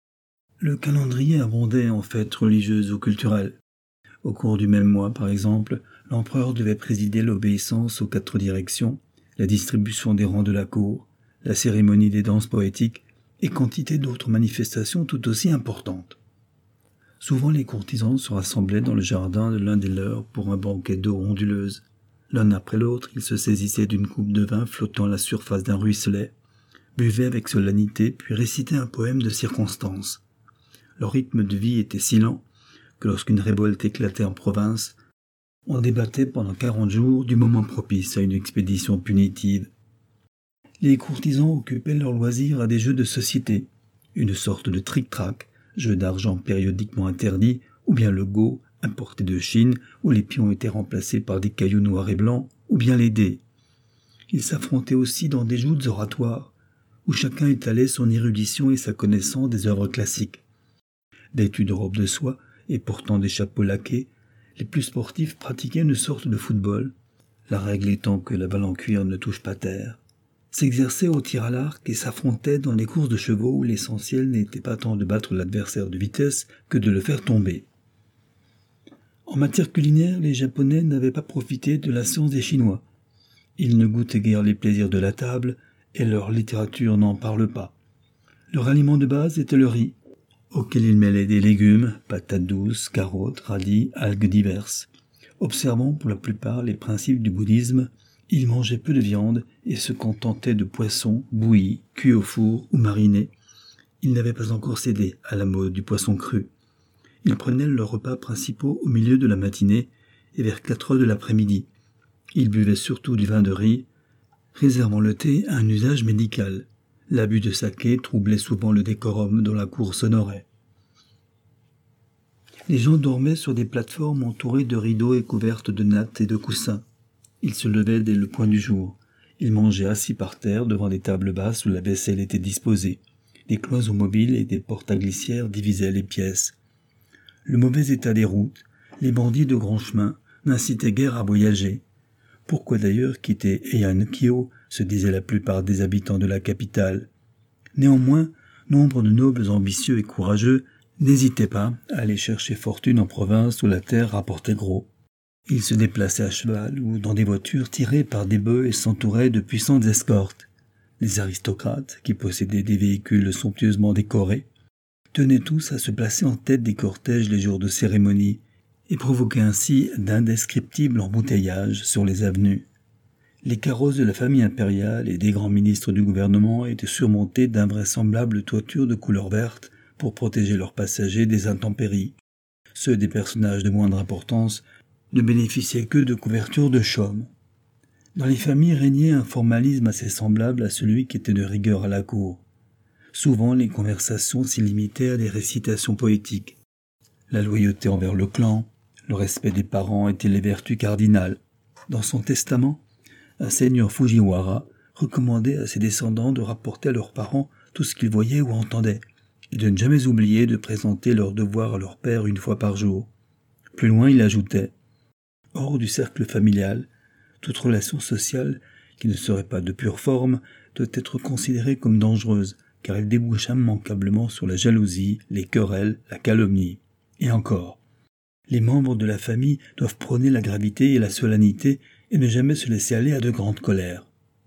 [SPEAKER 1] Le calendrier abondait en fêtes religieuses ou culturelles. Au cours du même mois, par exemple, l'empereur devait présider l'obéissance aux quatre directions, la distribution des rangs de la cour, la cérémonie des danses poétiques et quantité d'autres manifestations tout aussi importantes. Souvent les courtisans se rassemblaient dans le jardin de l'un des leurs pour un banquet d'eau onduleuse. L'un après l'autre, ils se saisissaient d'une coupe de vin flottant à la surface d'un ruisselet, buvaient avec solennité puis récitaient un poème de circonstance. Leur rythme de vie était si lent que lorsqu'une révolte éclatait en province, on débattait pendant quarante jours du moment propice à une expédition punitive. Les courtisans occupaient leur loisir à des jeux de société, une sorte de tric-trac, jeu d'argent périodiquement interdit, ou bien le go, importé de Chine, où les pions étaient remplacés par des cailloux noirs et blancs, ou bien les dés. Ils s'affrontaient aussi dans des joutes oratoires, où chacun étalait son érudition et sa connaissance des œuvres classiques. Vêtus de robes de soie et portant des chapeaux laqués, les plus sportifs pratiquaient une sorte de football, la règle étant que la balle en cuir ne touche pas terre. S'exerçaient au tir à l'arc et s'affrontaient dans les courses de chevaux où l'essentiel n'était pas tant de battre l'adversaire de vitesse que de le faire tomber. En matière culinaire, les Japonais n'avaient pas profité de la science des Chinois. Ils ne goûtaient guère les plaisirs de la table et leur littérature n'en parle pas. Leur aliment de base était le riz, auquel ils mêlaient des légumes, patates douces, carottes, radis, algues diverses. Observant pour la plupart les principes du bouddhisme, ils mangeaient peu de viande et se contentaient de poissons bouillis, cuits au four ou marinés. Ils n'avaient pas encore cédé à la mode du poisson cru. Ils prenaient leurs repas principaux au milieu de la matinée et vers quatre heures de l'après-midi. Ils buvaient surtout du vin de riz, réservant le thé à un usage médical. L'abus de saké troublait souvent le décorum dont la cour s'honorait. Les gens dormaient sur des plateformes entourées de rideaux et couvertes de nattes et de coussins. Ils se levaient dès le point du jour. Ils mangeaient assis par terre devant des tables basses où la vaisselle était disposée. Des cloisons mobiles et des portes à glissière divisaient les pièces. Le mauvais état des routes, les bandits de grands chemins, n'incitaient guère à voyager. Pourquoi d'ailleurs quitter Heian-kyo, se disaient la plupart des habitants de la capitale. Néanmoins, nombre de nobles ambitieux et courageux n'hésitaient pas à aller chercher fortune en province où la terre rapportait gros. Ils se déplaçaient à cheval ou dans des voitures tirées par des bœufs et s'entouraient de puissantes escortes. Les aristocrates, qui possédaient des véhicules somptueusement décorés, tenaient tous à se placer en tête des cortèges les jours de cérémonie et provoquaient ainsi d'indescriptibles embouteillages sur les avenues. Les carrosses de la famille impériale et des grands ministres du gouvernement étaient surmontés d'invraisemblables toitures de couleur verte pour protéger leurs passagers des intempéries. Ceux des personnages de moindre importance ne bénéficiaient que de couvertures de chaume. Dans les familles régnait un formalisme assez semblable à celui qui était de rigueur à la cour. Souvent, les conversations s'y limitaient à des récitations poétiques. La loyauté envers le clan, le respect des parents étaient les vertus cardinales. Dans son testament, un seigneur Fujiwara recommandait à ses descendants de rapporter à leurs parents tout ce qu'ils voyaient ou entendaient, et de ne jamais oublier de présenter leurs devoirs à leur père une fois par jour. Plus loin, il ajoutait « Hors du cercle familial, toute relation sociale qui ne serait pas de pure forme doit être considérée comme dangereuse, car elle débouche immanquablement sur la jalousie, les querelles, la calomnie. Et encore, les membres de la famille doivent prôner la gravité et la solennité et ne jamais se laisser aller à de grandes colères. »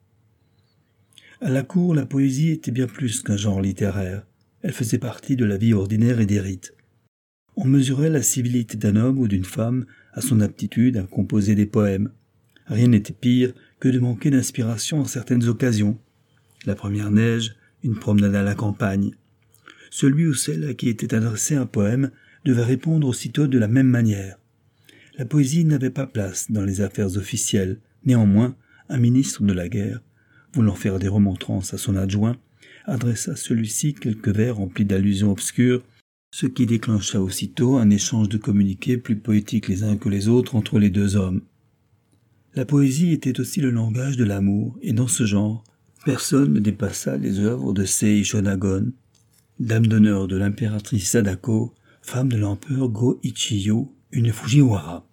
[SPEAKER 1] À la cour, la poésie était bien plus qu'un genre littéraire. Elle faisait partie de la vie ordinaire et des rites. On mesurait la civilité d'un homme ou d'une femme à son aptitude à composer des poèmes. Rien n'était pire que de manquer d'inspiration en certaines occasions. La première neige, une promenade à la campagne. Celui ou celle à qui était adressé un poème devait répondre aussitôt de la même manière. La poésie n'avait pas place dans les affaires officielles. Néanmoins, un ministre de la guerre, voulant faire des remontrances à son adjoint, adressa à celui-ci quelques vers remplis d'allusions obscures, ce qui déclencha aussitôt un échange de communiqués plus poétiques les uns que les autres entre les deux hommes. La poésie était aussi le langage de l'amour, et dans ce genre, personne ne dépassa les œuvres de Sei Shonagon, dame d'honneur de l'impératrice Sadako, femme de l'empereur Go-Ichiyo, une Fujiwara.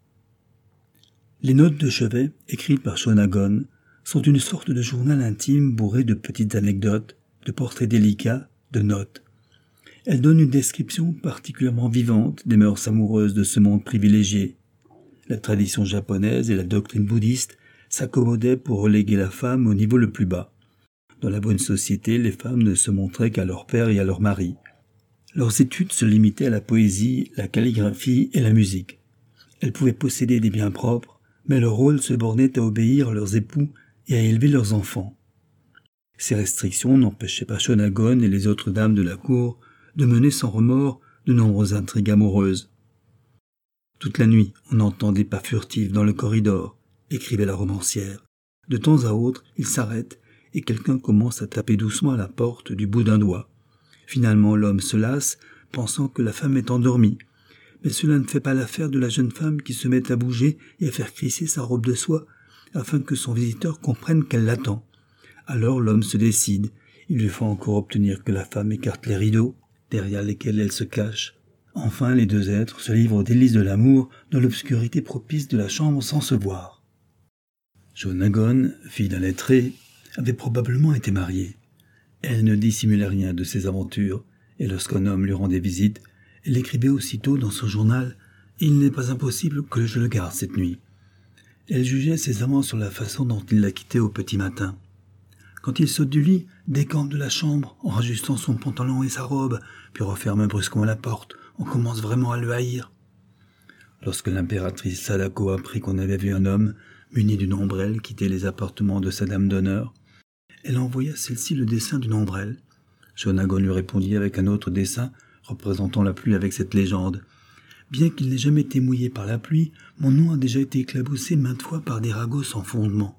[SPEAKER 1] Les notes de chevet, écrites par Shonagon, sont une sorte de journal intime bourré de petites anecdotes, de portraits délicats, de notes. Elles donnent une description particulièrement vivante des mœurs amoureuses de ce monde privilégié. La tradition japonaise et la doctrine bouddhiste s'accommodaient pour reléguer la femme au niveau le plus bas. Dans la bonne société, les femmes ne se montraient qu'à leur père et à leur mari. Leurs études se limitaient à la poésie, la calligraphie et la musique. Elles pouvaient posséder des biens propres, mais leur rôle se bornait à obéir à leurs époux et à élever leurs enfants. Ces restrictions n'empêchaient pas Shonagon et les autres dames de la cour de mener sans remords de nombreuses intrigues amoureuses. Toute la nuit, on entend des pas furtifs dans le corridor, écrivait la romancière. De temps à autre, il s'arrête et quelqu'un commence à taper doucement à la porte du bout d'un doigt. Finalement, l'homme se lasse, pensant que la femme est endormie. Mais cela ne fait pas l'affaire de la jeune femme qui se met à bouger et à faire crisser sa robe de soie, afin que son visiteur comprenne qu'elle l'attend. Alors l'homme se décide. Il lui faut encore obtenir que la femme écarte les rideaux, derrière lesquels elle se cache. Enfin, les deux êtres se livrent aux délices de l'amour dans l'obscurité propice de la chambre sans se voir. Shonagon, fille d'un lettré, avait probablement été mariée. Elle ne dissimulait rien de ses aventures, et lorsqu'un homme lui rendait visite, elle écrivait aussitôt dans son journal « Il n'est pas impossible que je le garde cette nuit ». Elle jugeait ses amants sur la façon dont il la quittait au petit matin. Quand il saute du lit, décampe de la chambre en rajustant son pantalon et sa robe, puis referme brusquement la porte, on commence vraiment à le haïr. Lorsque l'impératrice Sadako apprit qu'on avait vu un homme, muni d'une ombrelle, quitter les appartements de sa dame d'honneur, elle envoya à celle-ci le dessin d'une ombrelle. Shonagon lui répondit avec un autre dessin représentant la pluie avec cette légende. Bien qu'il n'ait jamais été mouillé par la pluie, mon nom a déjà été éclaboussé maintes fois par des ragots sans fondement.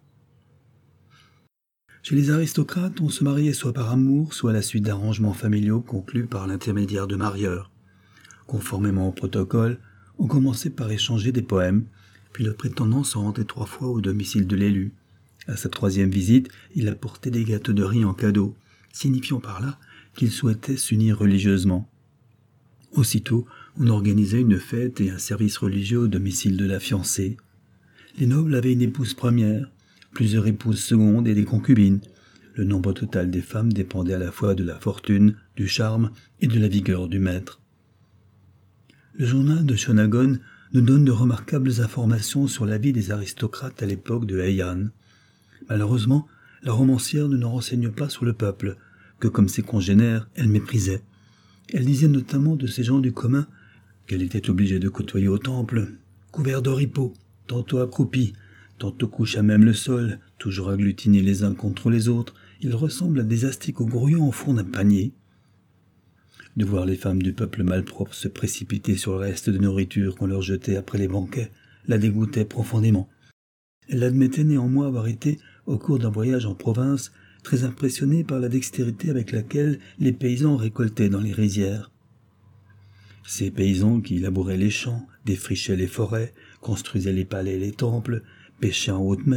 [SPEAKER 1] Chez les aristocrates, on se mariait soit par amour, soit à la suite d'arrangements familiaux conclus par l'intermédiaire de marieurs. Conformément au protocole, on commençait par échanger des poèmes, puis le prétendant se rendait trois fois au domicile de l'élu. À sa troisième visite, il apportait des gâteaux de riz en cadeau, signifiant par là qu'il souhaitait s'unir religieusement. Aussitôt, on organisait une fête et un service religieux au domicile de la fiancée. Les nobles avaient une épouse première, plusieurs épouses secondes et des concubines. Le nombre total des femmes dépendait à la fois de la fortune, du charme et de la vigueur du maître. Le journal de Shonagon nous donne de remarquables informations sur la vie des aristocrates à l'époque de Heian. Malheureusement, la romancière ne nous renseigne pas sur le peuple, que comme ses congénères, elle méprisait. Elle disait notamment de ces gens du commun qu'elle était obligée de côtoyer au temple, couverts d'oripeaux, tantôt accroupis, tantôt couchés à même le sol, toujours agglutinés les uns contre les autres, ils ressemblent à des asticots grouillants au fond d'un panier. De voir les femmes du peuple malpropre se précipiter sur le reste de nourriture qu'on leur jetait après les banquets la dégoûtait profondément. Elle admettait néanmoins avoir été, au cours d'un voyage en province, très impressionnée par la dextérité avec laquelle les paysans récoltaient dans les rizières. Ces paysans qui labouraient les champs, défrichaient les forêts, construisaient les palais et les temples, pêchaient en haute mer,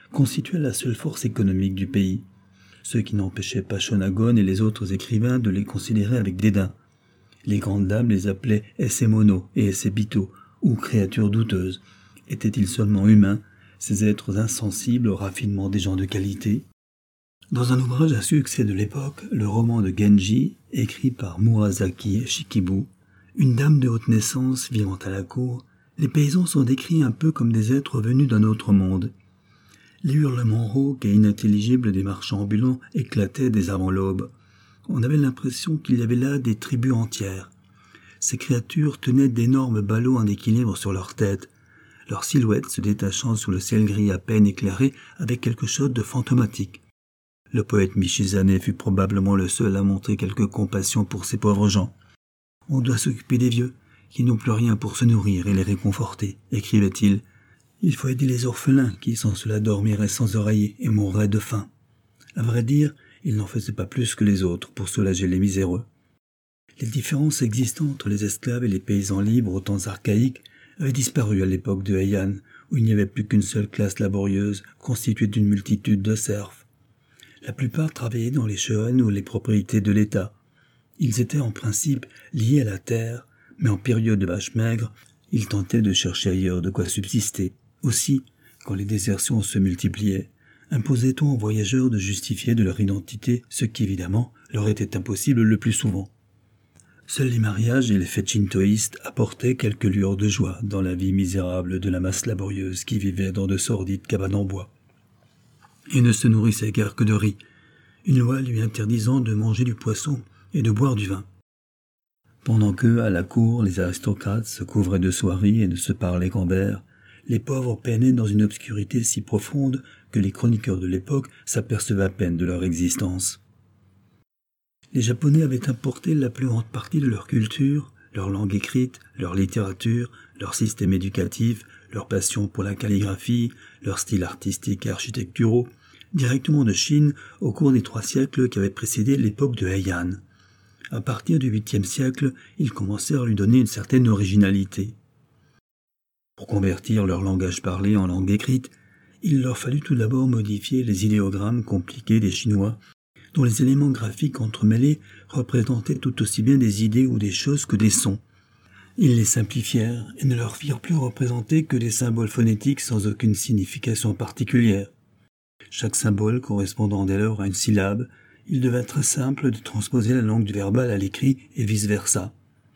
[SPEAKER 1] constituaient la seule force économique du pays, ce qui n'empêchait pas Shonagon et les autres écrivains de les considérer avec dédain. Les grandes dames les appelaient Esemono et Esebito, ou créatures douteuses. Étaient-ils seulement humains, ces êtres insensibles au raffinement des gens de qualité? Dans un ouvrage à succès de l'époque, le roman de Genji, écrit par Murasaki Shikibu, une dame de haute naissance vivant à la cour, les paysans sont décrits un peu comme des êtres venus d'un autre monde. Les hurlements rauques et inintelligibles des marchands ambulants éclataient des avant-l'aube. On avait l'impression qu'il y avait là des tribus entières. Ces créatures tenaient d'énormes ballots en équilibre sur leur tête, leurs silhouettes se détachant sous le ciel gris à peine éclairé avec quelque chose de fantomatique. Le poète Michizane fut probablement le seul à montrer quelque compassion pour ces pauvres gens. « On doit s'occuper des vieux, qui n'ont plus rien pour se nourrir et les réconforter, » écrivait-il. « Il faut aider les orphelins qui, sans cela, dormiraient sans oreiller et mourraient de faim. » À vrai dire, il n'en faisait pas plus que les autres pour soulager les miséreux. Les différences existant entre les esclaves et les paysans libres aux temps archaïques avaient disparu à l'époque de Heian, où il n'y avait plus qu'une seule classe laborieuse constituée d'une multitude de serfs. La plupart travaillaient dans les shoans ou les propriétés de l'État. Ils étaient en principe liés à la terre, mais en période de vaches maigres, ils tentaient de chercher ailleurs de quoi subsister. Aussi, quand les désertions se multipliaient, imposait-on aux voyageurs de justifier de leur identité, ce qui évidemment leur était impossible le plus souvent. Seuls les mariages et les fêtes shintoïstes apportaient quelques lueurs de joie dans la vie misérable de la masse laborieuse qui vivait dans de sordides cabanes en bois. Et ne se nourrissait guère que de riz, une loi lui interdisant de manger du poisson et de boire du vin. Pendant que, à la cour, les aristocrates se couvraient de soieries et ne se parlaient qu'en vers, les pauvres peinaient dans une obscurité si profonde que les chroniqueurs de l'époque s'apercevaient à peine de leur existence. Les Japonais avaient importé la plus grande partie de leur culture, leur langue écrite, leur littérature, leur système éducatif, leur passion pour la calligraphie, leur style artistique et architecturaux, directement de Chine au cours des trois siècles qui avaient précédé l'époque de Heian. À partir du huitième siècle, ils commencèrent à lui donner une certaine originalité. Pour convertir leur langage parlé en langue écrite, il leur fallut tout d'abord modifier les idéogrammes compliqués des Chinois, dont les éléments graphiques entremêlés représentaient tout aussi bien des idées ou des choses que des sons. Ils les simplifièrent et ne leur firent plus représenter que des symboles phonétiques sans aucune signification particulière. Chaque symbole correspondant dès lors à une syllabe, il devint très simple de transposer la langue du verbal à l'écrit et vice-versa.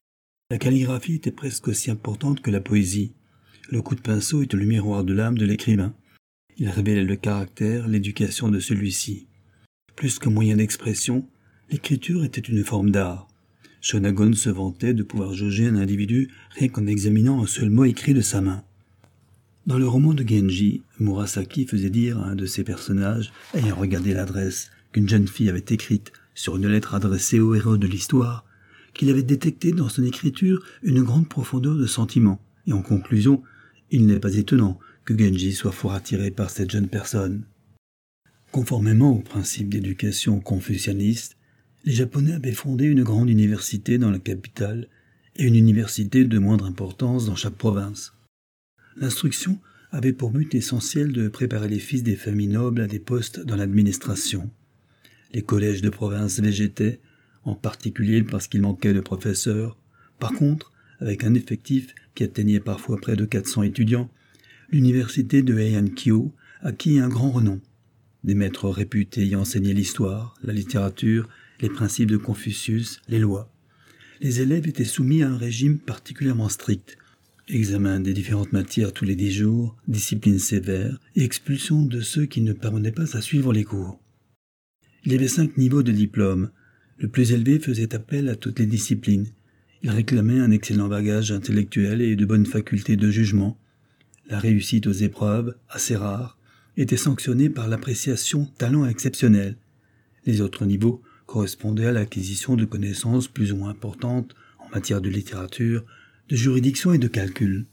[SPEAKER 1] La calligraphie était presque aussi importante que la poésie. Le coup de pinceau était le miroir de l'âme de l'écrivain. Il révélait le caractère, l'éducation de celui-ci. Plus qu'un moyen d'expression, l'écriture était une forme d'art. Shonagon se vantait de pouvoir jauger un individu rien qu'en examinant un seul mot écrit de sa main. Dans le roman de Genji, Murasaki faisait dire à un de ses personnages, ayant regardé l'adresse qu'une jeune fille avait écrite sur une lettre adressée au héros de l'histoire, qu'il avait détecté dans son écriture une grande profondeur de sentiment, et en conclusion, il n'est pas étonnant que Genji soit fort attiré par cette jeune personne. Conformément au principe d'éducation confucianiste, les Japonais avaient fondé une grande université dans la capitale et une université de moindre importance dans chaque province. L'instruction avait pour but essentiel de préparer les fils des familles nobles à des postes dans l'administration. Les collèges de province végétaient, en particulier parce qu'il manquait de professeurs. Par contre, avec un effectif qui atteignait parfois près de quatre cents étudiants, l'université de Heian-kyo acquit un grand renom. Des maîtres réputés y enseignaient l'histoire, la littérature, les principes de Confucius, les lois. Les élèves étaient soumis à un régime particulièrement strict. Examen des différentes matières tous les dix jours, discipline sévère et expulsion de ceux qui ne parvenaient pas à suivre les cours. Il y avait cinq niveaux de diplôme. Le plus élevé faisait appel à toutes les disciplines. Il réclamait un excellent bagage intellectuel et de bonnes facultés de jugement. La réussite aux épreuves, assez rare, était sanctionnée par l'appréciation talent exceptionnel. Les autres niveaux correspondaient à l'acquisition de connaissances plus ou moins importantes en matière de littérature, de juridiction et de calcul.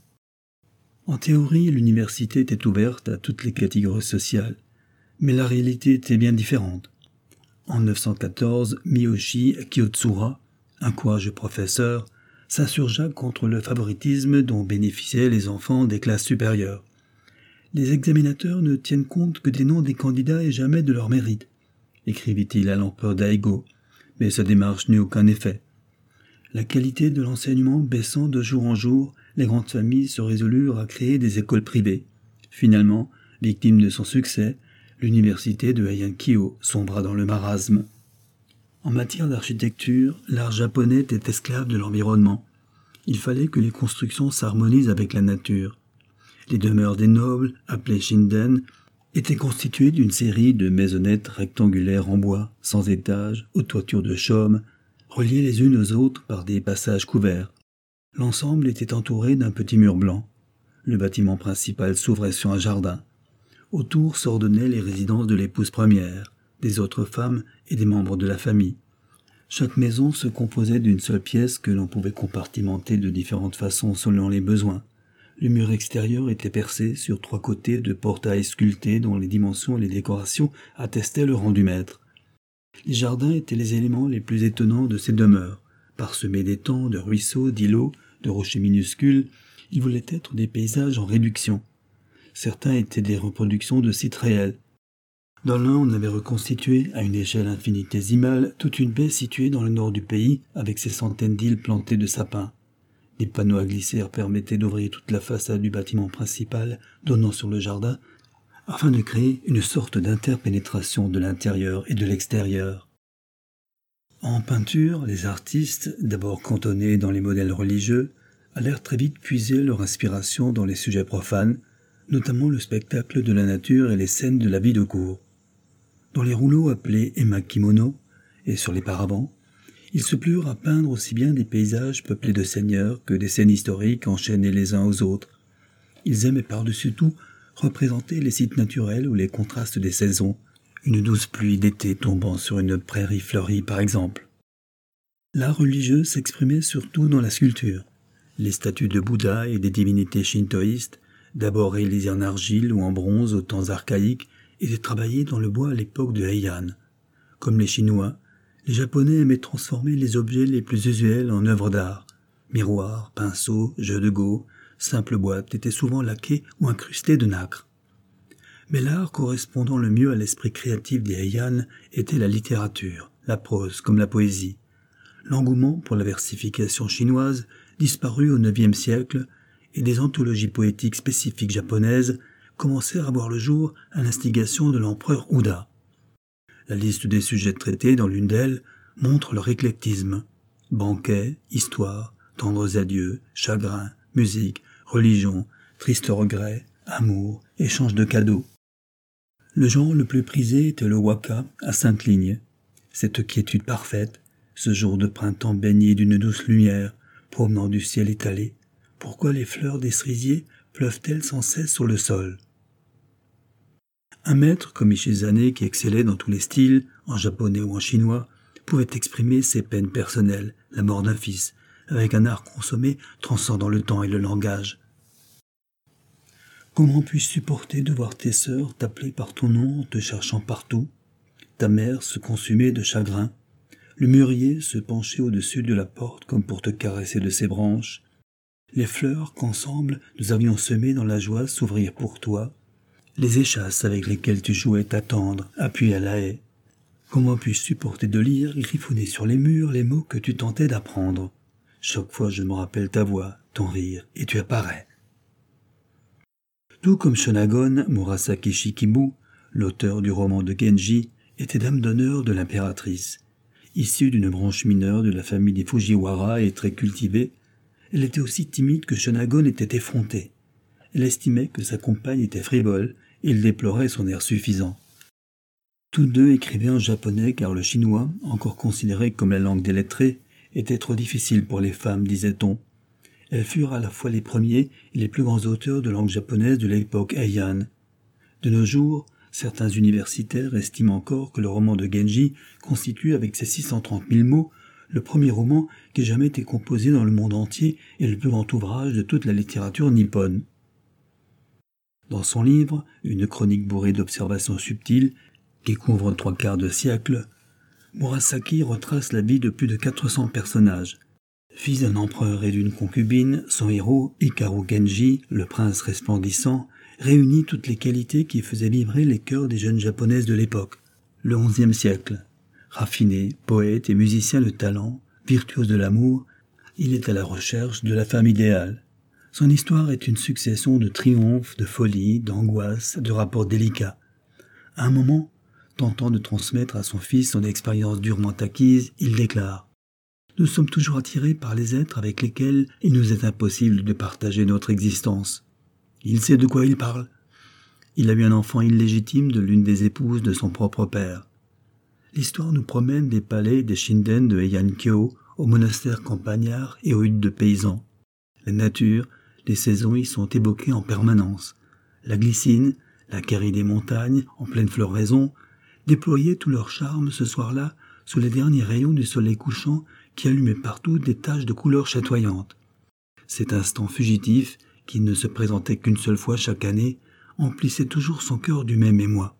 [SPEAKER 1] En théorie, l'université était ouverte à toutes les catégories sociales, mais la réalité était bien différente. En neuf cent quatorze, Miyoshi Kiyotsura, un courageux professeur, s'insurgea contre le favoritisme dont bénéficiaient les enfants des classes supérieures. Les examinateurs ne tiennent compte que des noms des candidats et jamais de leur mérite, écrivit-il à l'empereur Daigo, mais sa démarche n'eut aucun effet. La qualité de l'enseignement baissant de jour en jour, les grandes familles se résolurent à créer des écoles privées. Finalement, victime de son succès, l'université de Heian-Kyo sombra dans le marasme. En matière d'architecture, l'art japonais était esclave de l'environnement. Il fallait que les constructions s'harmonisent avec la nature. Les demeures des nobles, appelées shinden, étaient constituées d'une série de maisonnettes rectangulaires en bois, sans étages, aux toitures de chaume, reliées les unes aux autres par des passages couverts. L'ensemble était entouré d'un petit mur blanc. Le bâtiment principal s'ouvrait sur un jardin. Autour s'ordonnaient les résidences de l'épouse première, des autres femmes et des membres de la famille. Chaque maison se composait d'une seule pièce que l'on pouvait compartimenter de différentes façons selon les besoins. Le mur extérieur était percé sur trois côtés de portails sculptés dont les dimensions et les décorations attestaient le rang du maître. Les jardins étaient les éléments les plus étonnants de ces demeures. Parsemés d'étangs, de ruisseaux, d'îlots, de rochers minuscules, ils voulaient être des paysages en réduction. Certains étaient des reproductions de sites réels. Dans l'un, on avait reconstitué, à une échelle infinitésimale, toute une baie située dans le nord du pays, avec ses centaines d'îles plantées de sapins. Des panneaux à glissaires permettaient d'ouvrir toute la façade du bâtiment principal, donnant sur le jardin, afin de créer une sorte d'interpénétration de l'intérieur et de l'extérieur. En peinture, les artistes, d'abord cantonnés dans les modèles religieux, allèrent très vite puiser leur inspiration dans les sujets profanes, notamment le spectacle de la nature et les scènes de la vie de cour. Dans les rouleaux appelés emakimono et sur les paravents, ils se plurent à peindre aussi bien des paysages peuplés de seigneurs que des scènes historiques enchaînées les uns aux autres. Ils aimaient par-dessus tout représenter les sites naturels ou les contrastes des saisons, une douce pluie d'été tombant sur une prairie fleurie par exemple. L'art religieux s'exprimait surtout dans la sculpture. Les statues de Bouddha et des divinités shintoïstes, d'abord réalisées en argile ou en bronze aux temps archaïques, étaient travaillées dans le bois à l'époque de Heian. Comme les Chinois, les Japonais aimaient transformer les objets les plus usuels en œuvres d'art. Miroirs, pinceaux, jeux de go, simples boîtes étaient souvent laquées ou incrustées de nacre. Mais l'art correspondant le mieux à l'esprit créatif des Heian était la littérature, la prose comme la poésie. L'engouement pour la versification chinoise disparut au neuvième siècle et des anthologies poétiques spécifiques japonaises commencèrent à voir le jour à l'instigation de l'empereur Oda. La liste des sujets traités dans l'une d'elles montre leur éclectisme. Banquets, histoires, tendres adieux, chagrins, musique, religion, tristes regrets, amour, échange de cadeaux. Le genre le plus prisé était le waka à cinq lignes. Cette quiétude parfaite, ce jour de printemps baigné d'une douce lumière, promenant du ciel étalé. Pourquoi les fleurs des cerisiers pleuvent-elles sans cesse sur le sol? Un maître comme Ishizane, qui excellait dans tous les styles, en japonais ou en chinois, pouvait exprimer ses peines personnelles, la mort d'un fils, avec un art consommé transcendant le temps et le langage. Comment puis-je supporter de voir tes sœurs t'appeler par ton nom en te cherchant partout? Ta mère se consumait de chagrin. Le mûrier se penchait au-dessus de la porte comme pour te caresser de ses branches. Les fleurs qu'ensemble nous avions semées dans la joie s'ouvrirent pour toi. Les échasses avec lesquelles tu jouais t'attendre, appuyées à la haie. Comment puis-je supporter de lire, griffonner sur les murs, les mots que tu tentais d'apprendre? Chaque fois je me rappelle ta voix, ton rire, et tu apparais. Tout comme Shonagon, Murasaki Shikibu, l'auteur du roman de Genji, était dame d'honneur de l'impératrice. Issue d'une branche mineure de la famille des Fujiwara et très cultivée, elle était aussi timide que Shonagon était effrontée. Elle estimait que sa compagne était frivole et il déplorait son air suffisant. Tous deux écrivaient en japonais car le chinois, encore considéré comme la langue des lettrés, était trop difficile pour les femmes, disait-on. Elles furent à la fois les premiers et les plus grands auteurs de langue japonaise de l'époque Heian. De nos jours, certains universitaires estiment encore que le roman de Genji constitue, avec ses six cent trente mille mots, le premier roman qui ait jamais été composé dans le monde entier et le plus grand ouvrage de toute la littérature nippone. Dans son livre, une chronique bourrée d'observations subtiles, qui couvre trois quarts de siècle, Murasaki retrace la vie de plus de quatre cents personnages. Fils d'un empereur et d'une concubine, son héros, Hikaru Genji, le prince resplendissant, réunit toutes les qualités qui faisaient vibrer les cœurs des jeunes japonaises de l'époque. Le onzième siècle. Raffiné, poète et musicien de talent, virtuose de l'amour, il est à la recherche de la femme idéale. Son histoire est une succession de triomphes, de folies, d'angoisses, de rapports délicats. À un moment, tentant de transmettre à son fils son expérience durement acquise, il déclare « Nous sommes toujours attirés par les êtres avec lesquels il nous est impossible de partager notre existence. » Il sait de quoi il parle. Il a eu un enfant illégitime de l'une des épouses de son propre père. L'histoire nous promène des palais des shinden de Heian-kyo aux monastères campagnards et aux huttes de paysans. La nature, les saisons y sont évoquées en permanence. La glycine, la carie des montagnes, en pleine floraison, déployaient tout leur charme ce soir-là sous les derniers rayons du soleil couchant qui allumaient partout des taches de couleurs chatoyantes. Cet instant fugitif, qui ne se présentait qu'une seule fois chaque année, emplissait toujours son cœur du même émoi.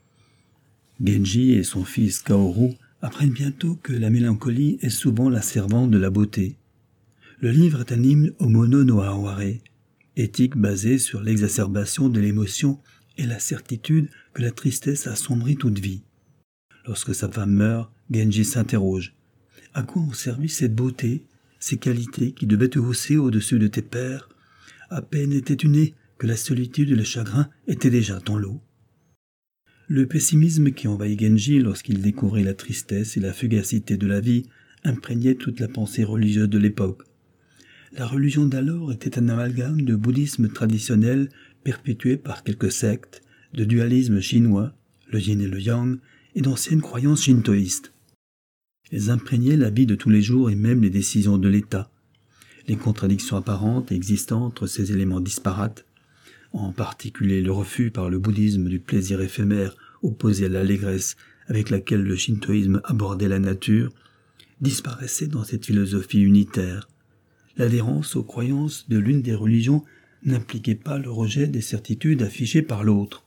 [SPEAKER 1] Genji et son fils Kaoru apprennent bientôt que la mélancolie est souvent la servante de la beauté. Le livre est un hymne au mono no aware, éthique basée sur l'exacerbation de l'émotion et la certitude que la tristesse assombrit toute vie. Lorsque sa femme meurt, Genji s'interroge. À quoi ont servi cette beauté, ces qualités qui devaient te hausser au-dessus de tes pairs? À peine étais-tu né que la solitude et le chagrin étaient déjà ton lot. Le pessimisme qui envahit Genji lorsqu'il découvrit la tristesse et la fugacité de la vie imprégnait toute la pensée religieuse de l'époque. La religion d'alors était un amalgame de bouddhisme traditionnel perpétué par quelques sectes, de dualisme chinois, le yin et le yang, et d'anciennes croyances shintoïstes. Elles imprégnaient la vie de tous les jours et même les décisions de l'État. Les contradictions apparentes existant entre ces éléments disparates, en particulier le refus par le bouddhisme du plaisir éphémère opposé à l'allégresse avec laquelle le shintoïsme abordait la nature, disparaissaient dans cette philosophie unitaire. L'adhérence aux croyances de l'une des religions n'impliquait pas le rejet des certitudes affichées par l'autre.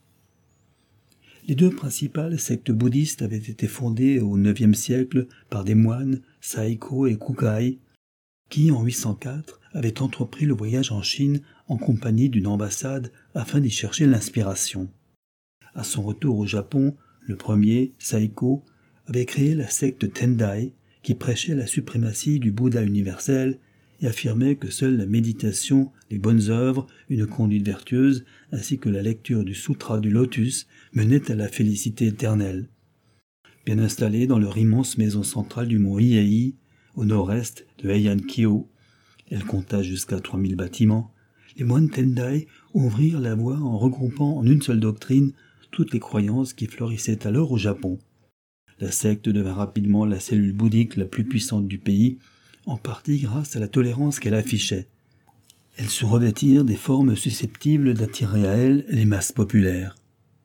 [SPEAKER 1] Les deux principales sectes bouddhistes avaient été fondées au neuvième siècle par des moines, Saiko et Kukai, qui, en huit cent quatre, avaient entrepris le voyage en Chine en compagnie d'une ambassade afin d'y chercher l'inspiration. À son retour au Japon, le premier, Saiko, avait créé la secte Tendai, qui prêchait la suprématie du Bouddha universel et affirmait que seule la méditation, les bonnes œuvres, une conduite vertueuse, ainsi que la lecture du Sutra du Lotus menaient à la félicité éternelle. Bien installée dans leur immense maison centrale du mont Hiei, au nord-est de Heian-kyo, elle compta jusqu'à trois mille bâtiments, les moines Tendai ouvrirent la voie en regroupant en une seule doctrine toutes les croyances qui fleurissaient alors au Japon. La secte devint rapidement la cellule bouddhique la plus puissante du pays, en partie grâce à la tolérance qu'elle affichait. Elles se revêtirent des formes susceptibles d'attirer à elles les masses populaires.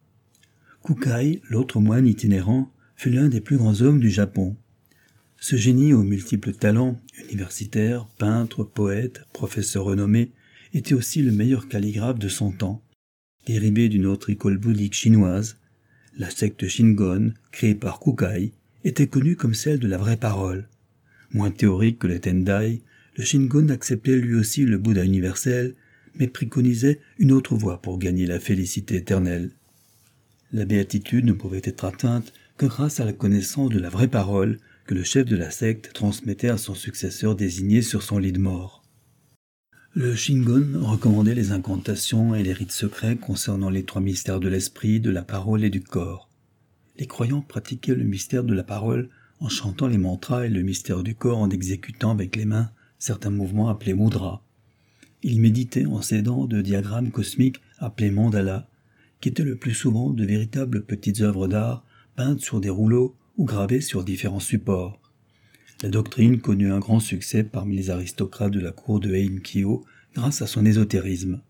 [SPEAKER 1] Kukai, l'autre moine itinérant, fut l'un des plus grands hommes du Japon. Ce génie aux multiples talents, universitaire, peintre, poète, professeur renommé, était aussi le meilleur calligraphe de son temps. Dérivé d'une autre école bouddhique chinoise, la secte Shingon, créée par Kukai, était connue comme celle de la vraie parole. Moins théorique que les Tendai, le Shingon acceptait lui aussi le Bouddha universel, mais préconisait une autre voie pour gagner la félicité éternelle. La béatitude ne pouvait être atteinte que grâce à la connaissance de la vraie parole que le chef de la secte transmettait à son successeur désigné sur son lit de mort. Le Shingon recommandait les incantations et les rites secrets concernant les trois mystères de l'esprit, de la parole et du corps. Les croyants pratiquaient le mystère de la parole en chantant les mantras et le mystère du corps en exécutant avec les mains certains mouvements appelés mudras. Ils méditaient en s'aidant de diagrammes cosmiques appelés mandalas, qui étaient le plus souvent de véritables petites œuvres d'art peintes sur des rouleaux ou gravées sur différents supports. La doctrine connut un grand succès parmi les aristocrates de la cour de Heian-kyo grâce à son ésotérisme.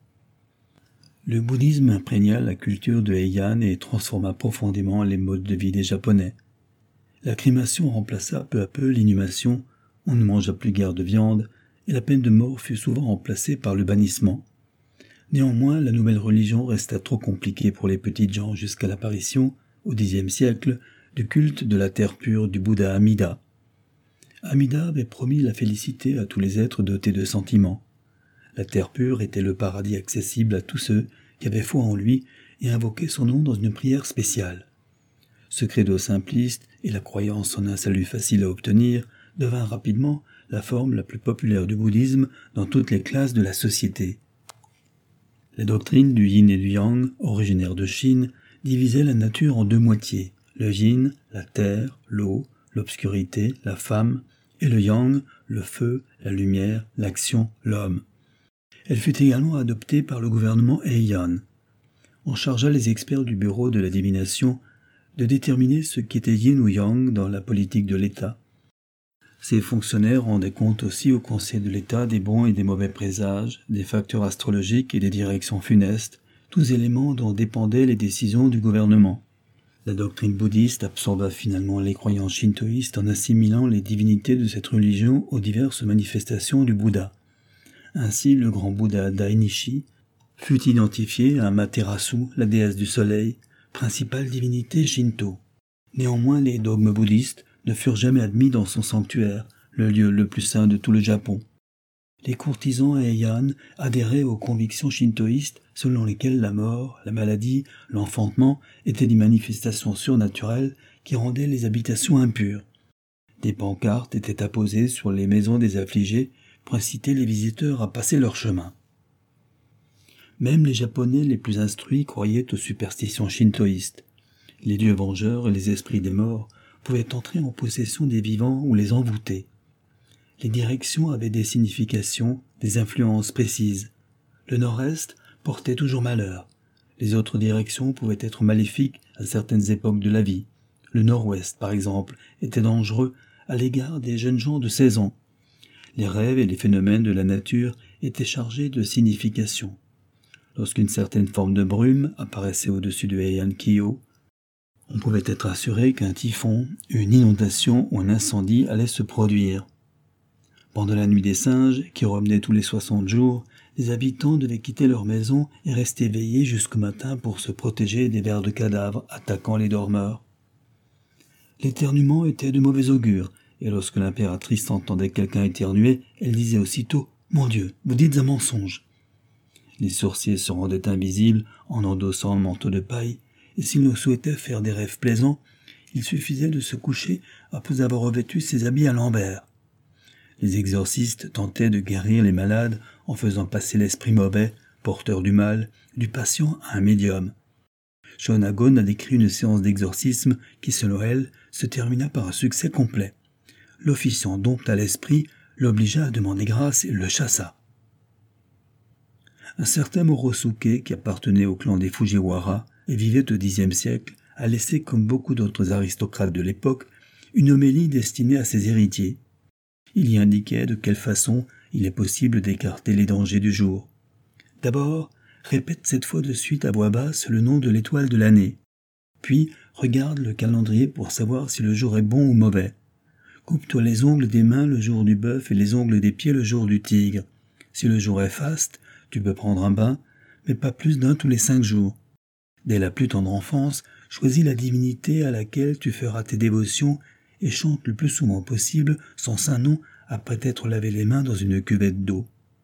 [SPEAKER 1] Le bouddhisme imprégna la culture de Heian et transforma profondément les modes de vie des Japonais. La crémation remplaça peu à peu l'inhumation, on ne mangea plus guère de viande, et la peine de mort fut souvent remplacée par le bannissement. Néanmoins, la nouvelle religion resta trop compliquée pour les petites gens jusqu'à l'apparition, au dixième siècle, du culte de la terre pure du Bouddha Amida. Amida avait promis la félicité à tous les êtres dotés de sentiments. La terre pure était le paradis accessible à tous ceux qui avaient foi en lui et invoquaient son nom dans une prière spéciale. Ce credo simpliste et la croyance en un salut facile à obtenir devint rapidement la forme la plus populaire du bouddhisme dans toutes les classes de la société. La doctrine du yin et du yang, originaire de Chine, divisait la nature en deux moitiés, le yin, la terre, l'eau, l'obscurité, la femme, et le yang, le feu, la lumière, l'action, l'homme. Elle fut également adoptée par le gouvernement Heian. On chargea les experts du bureau de la divination de déterminer ce qui était yin ou yang dans la politique de l'État. Ces fonctionnaires rendaient compte aussi au Conseil de l'État des bons et des mauvais présages, des facteurs astrologiques et des directions funestes, tous éléments dont dépendaient les décisions du gouvernement. La doctrine bouddhiste absorba finalement les croyances shintoïstes en assimilant les divinités de cette religion aux diverses manifestations du Bouddha. Ainsi, le grand Bouddha Dainichi fut identifié à Amaterasu, la déesse du soleil, principale divinité shinto. Néanmoins, les dogmes bouddhistes ne furent jamais admis dans son sanctuaire, le lieu le plus saint de tout le Japon. Les courtisans Heian adhéraient aux convictions shintoïstes selon lesquelles la mort, la maladie, l'enfantement étaient des manifestations surnaturelles qui rendaient les habitations impures. Des pancartes étaient apposées sur les maisons des affligés pour inciter les visiteurs à passer leur chemin. Même les Japonais les plus instruits croyaient aux superstitions shintoïstes. Les dieux vengeurs et les esprits des morts pouvaient entrer en possession des vivants ou les envoûter. Les directions avaient des significations, des influences précises. Le nord-est portait toujours malheur. Les autres directions pouvaient être maléfiques à certaines époques de la vie. Le nord-ouest, par exemple, était dangereux à l'égard des jeunes gens de seize ans. Les rêves et les phénomènes de la nature étaient chargés de signification. Lorsqu'une certaine forme de brume apparaissait au-dessus de Heian-Kyo, on pouvait être assuré qu'un typhon, une inondation ou un incendie allait se produire. Pendant la nuit des singes, qui revenait tous les soixante jours, les habitants devaient quitter leur maison et rester éveillés jusqu'au matin pour se protéger des vers de cadavres attaquant les dormeurs. L'éternuement était de mauvais augure, et lorsque l'impératrice entendait quelqu'un éternuer, elle disait aussitôt « Mon Dieu, vous dites un mensonge !» Les sorciers se rendaient invisibles en endossant le manteau de paille, et s'ils nous souhaitaient faire des rêves plaisants, il suffisait de se coucher après avoir revêtu ses habits à l'envers. Les exorcistes tentaient de guérir les malades en faisant passer l'esprit mauvais, porteur du mal, du patient à un médium. Shonagon a décrit une séance d'exorcisme qui, selon elle, se termina par un succès complet. L'officiant dompta l'esprit, l'obligea à demander grâce et le chassa. Un certain Morosuke, qui appartenait au clan des Fujiwara et vivait au dixième siècle, a laissé, comme beaucoup d'autres aristocrates de l'époque, une homélie destinée à ses héritiers. Il y indiquait de quelle façon il est possible d'écarter les dangers du jour. D'abord, répète sept fois de suite à voix basse le nom de l'étoile de l'année. Puis, regarde le calendrier pour savoir si le jour est bon ou mauvais. Coupe-toi les ongles des mains le jour du bœuf et les ongles des pieds le jour du tigre. Si le jour est faste, tu peux prendre un bain, mais pas plus d'un tous les cinq jours. Dès la plus tendre enfance, choisis la divinité à laquelle tu feras tes dévotions et chante le plus souvent possible son saint nom après t'être lavé les mains dans une cuvette d'eau.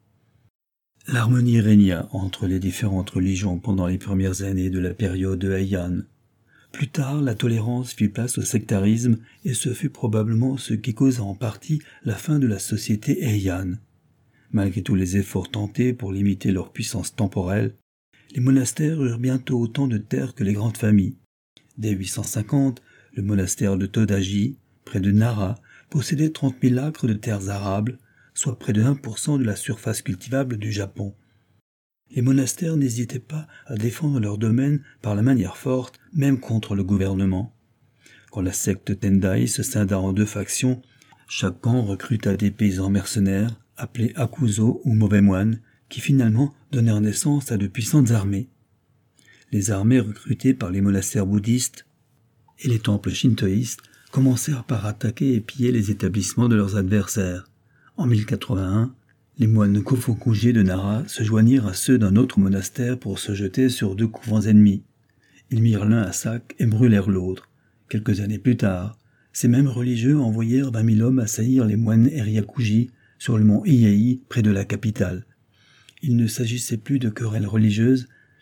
[SPEAKER 1] L'harmonie régna entre les différentes religions pendant les premières années de la période de Heian. Plus tard, la tolérance fit place au sectarisme et ce fut probablement ce qui causa en partie la fin de la société Heian. Malgré tous les efforts tentés pour limiter leur puissance temporelle, les monastères eurent bientôt autant de terres que les grandes familles. Dès huit cent cinquante, le monastère de Todaji, près de Nara, possédait trente mille acres de terres arables, soit près de un pour cent de la surface cultivable du Japon. Les monastères n'hésitaient pas à défendre leur domaine par la manière forte, même contre le gouvernement. Quand la secte Tendai se scinda en deux factions, chaque camp recruta des paysans mercenaires, appelés akuzo ou mauvais moines, qui finalement donnèrent naissance à de puissantes armées. Les armées recrutées par les monastères bouddhistes et les temples shintoïstes commencèrent par attaquer et piller les établissements de leurs adversaires. En mille quatre-vingt-un, les moines Kofukuji de Nara se joignirent à ceux d'un autre monastère pour se jeter sur deux couvents ennemis. Ils mirent l'un à sac et brûlèrent l'autre. Quelques années plus tard, ces mêmes religieux envoyèrent vingt mille hommes assaillir les moines Eryakuji sur le mont Iyei près de la capitale. Il ne s'agissait plus de querelles religieuses,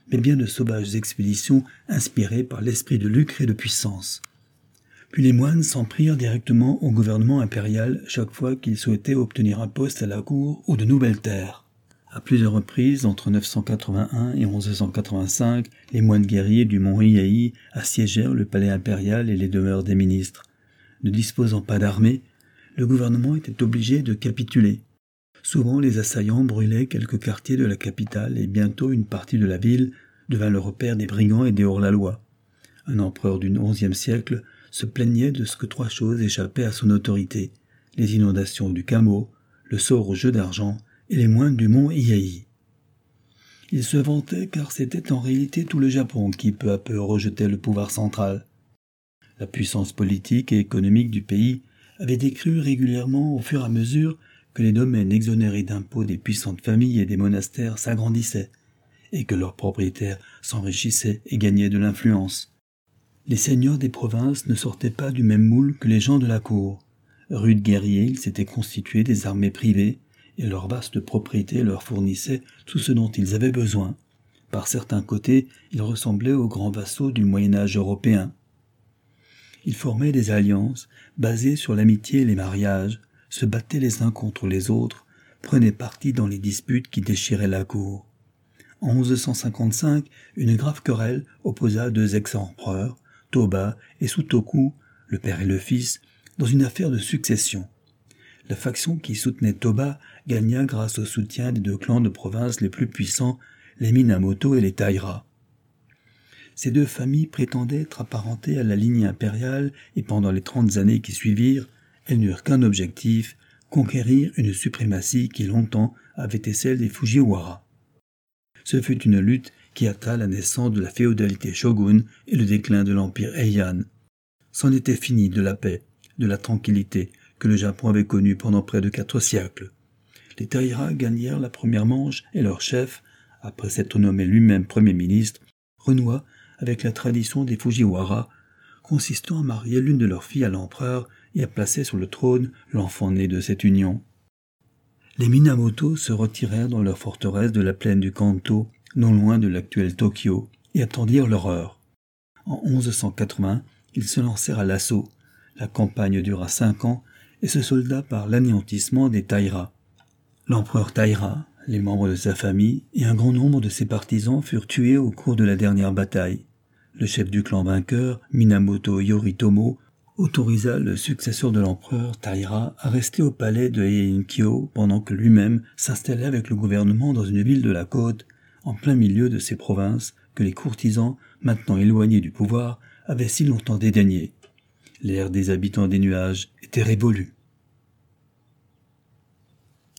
[SPEAKER 1] mais bien de sauvages expéditions inspirées par l'esprit de lucre et de puissance. Puis les moines s'en prirent directement au gouvernement impérial chaque fois qu'ils souhaitaient obtenir un poste à la cour ou de nouvelles terres. À plusieurs reprises, entre neuf cent quatre-vingt-un et onze cent quatre-vingt-cinq, les moines guerriers du mont Hiei assiégèrent le palais impérial et les demeures des ministres. Ne disposant pas d'armée, le gouvernement était obligé de capituler. Souvent, les assaillants brûlaient quelques quartiers de la capitale et bientôt une partie de la ville devint le repère des brigands et des hors-la-loi. Un empereur du onzième siècle se plaignait de ce que trois choses échappaient à son autorité, les inondations du Kamo, le sort au jeu d'argent et les moines du mont Hiei. Il se vantait car c'était en réalité tout le Japon qui peu à peu rejetait le pouvoir central. La puissance politique et économique du pays avait décru régulièrement au fur et à mesure que les domaines exonérés d'impôts des puissantes familles et des monastères s'agrandissaient, et que leurs propriétaires s'enrichissaient et gagnaient de l'influence. Les seigneurs des provinces ne sortaient pas du même moule que les gens de la cour. Rudes guerriers, ils s'étaient constitués des armées privées, et leurs vastes propriétés leur fournissaient tout ce dont ils avaient besoin. Par certains côtés, ils ressemblaient aux grands vassaux du Moyen-Âge européen. Ils formaient des alliances basées sur l'amitié et les mariages, se battaient les uns contre les autres, prenaient parti dans les disputes qui déchiraient la cour. En onze cent cinquante-cinq, une grave querelle opposa deux ex-empereurs, Toba et Sutoku, le père et le fils, dans une affaire de succession. La faction qui soutenait Toba gagna grâce au soutien des deux clans de province les plus puissants, les Minamoto et les Taira. Ces deux familles prétendaient être apparentées à la lignée impériale et pendant les trente années qui suivirent, elles n'eurent qu'un objectif, conquérir une suprématie qui longtemps avait été celle des Fujiwara. Ce fut une lutte qui hâta la naissance de la féodalité shogun et le déclin de l'empire Heian. C'en était fini de la paix, de la tranquillité que le Japon avait connue pendant près de quatre siècles. Les Taira gagnèrent la première manche et leur chef, après s'être nommé lui-même premier ministre, renoua avec la tradition des Fujiwara, consistant à marier l'une de leurs filles à l'empereur et à placer sur le trône l'enfant né de cette union. Les Minamoto se retirèrent dans leur forteresse de la plaine du Kanto, non loin de l'actuel Tokyo, et attendirent leur heure. En onze cent quatre-vingts, ils se lancèrent à l'assaut. La campagne dura cinq ans et se solda par l'anéantissement des Taira. L'empereur Taira, les membres de sa famille et un grand nombre de ses partisans furent tués au cours de la dernière bataille. Le chef du clan vainqueur, Minamoto Yoritomo, autorisa le successeur de l'empereur Taira à rester au palais de Heian-kyo pendant que lui-même s'installait avec le gouvernement dans une ville de la côte, en plein milieu de ces provinces que les courtisans, maintenant éloignés du pouvoir, avaient si longtemps dédaignées. L'ère des habitants des nuages était révolue.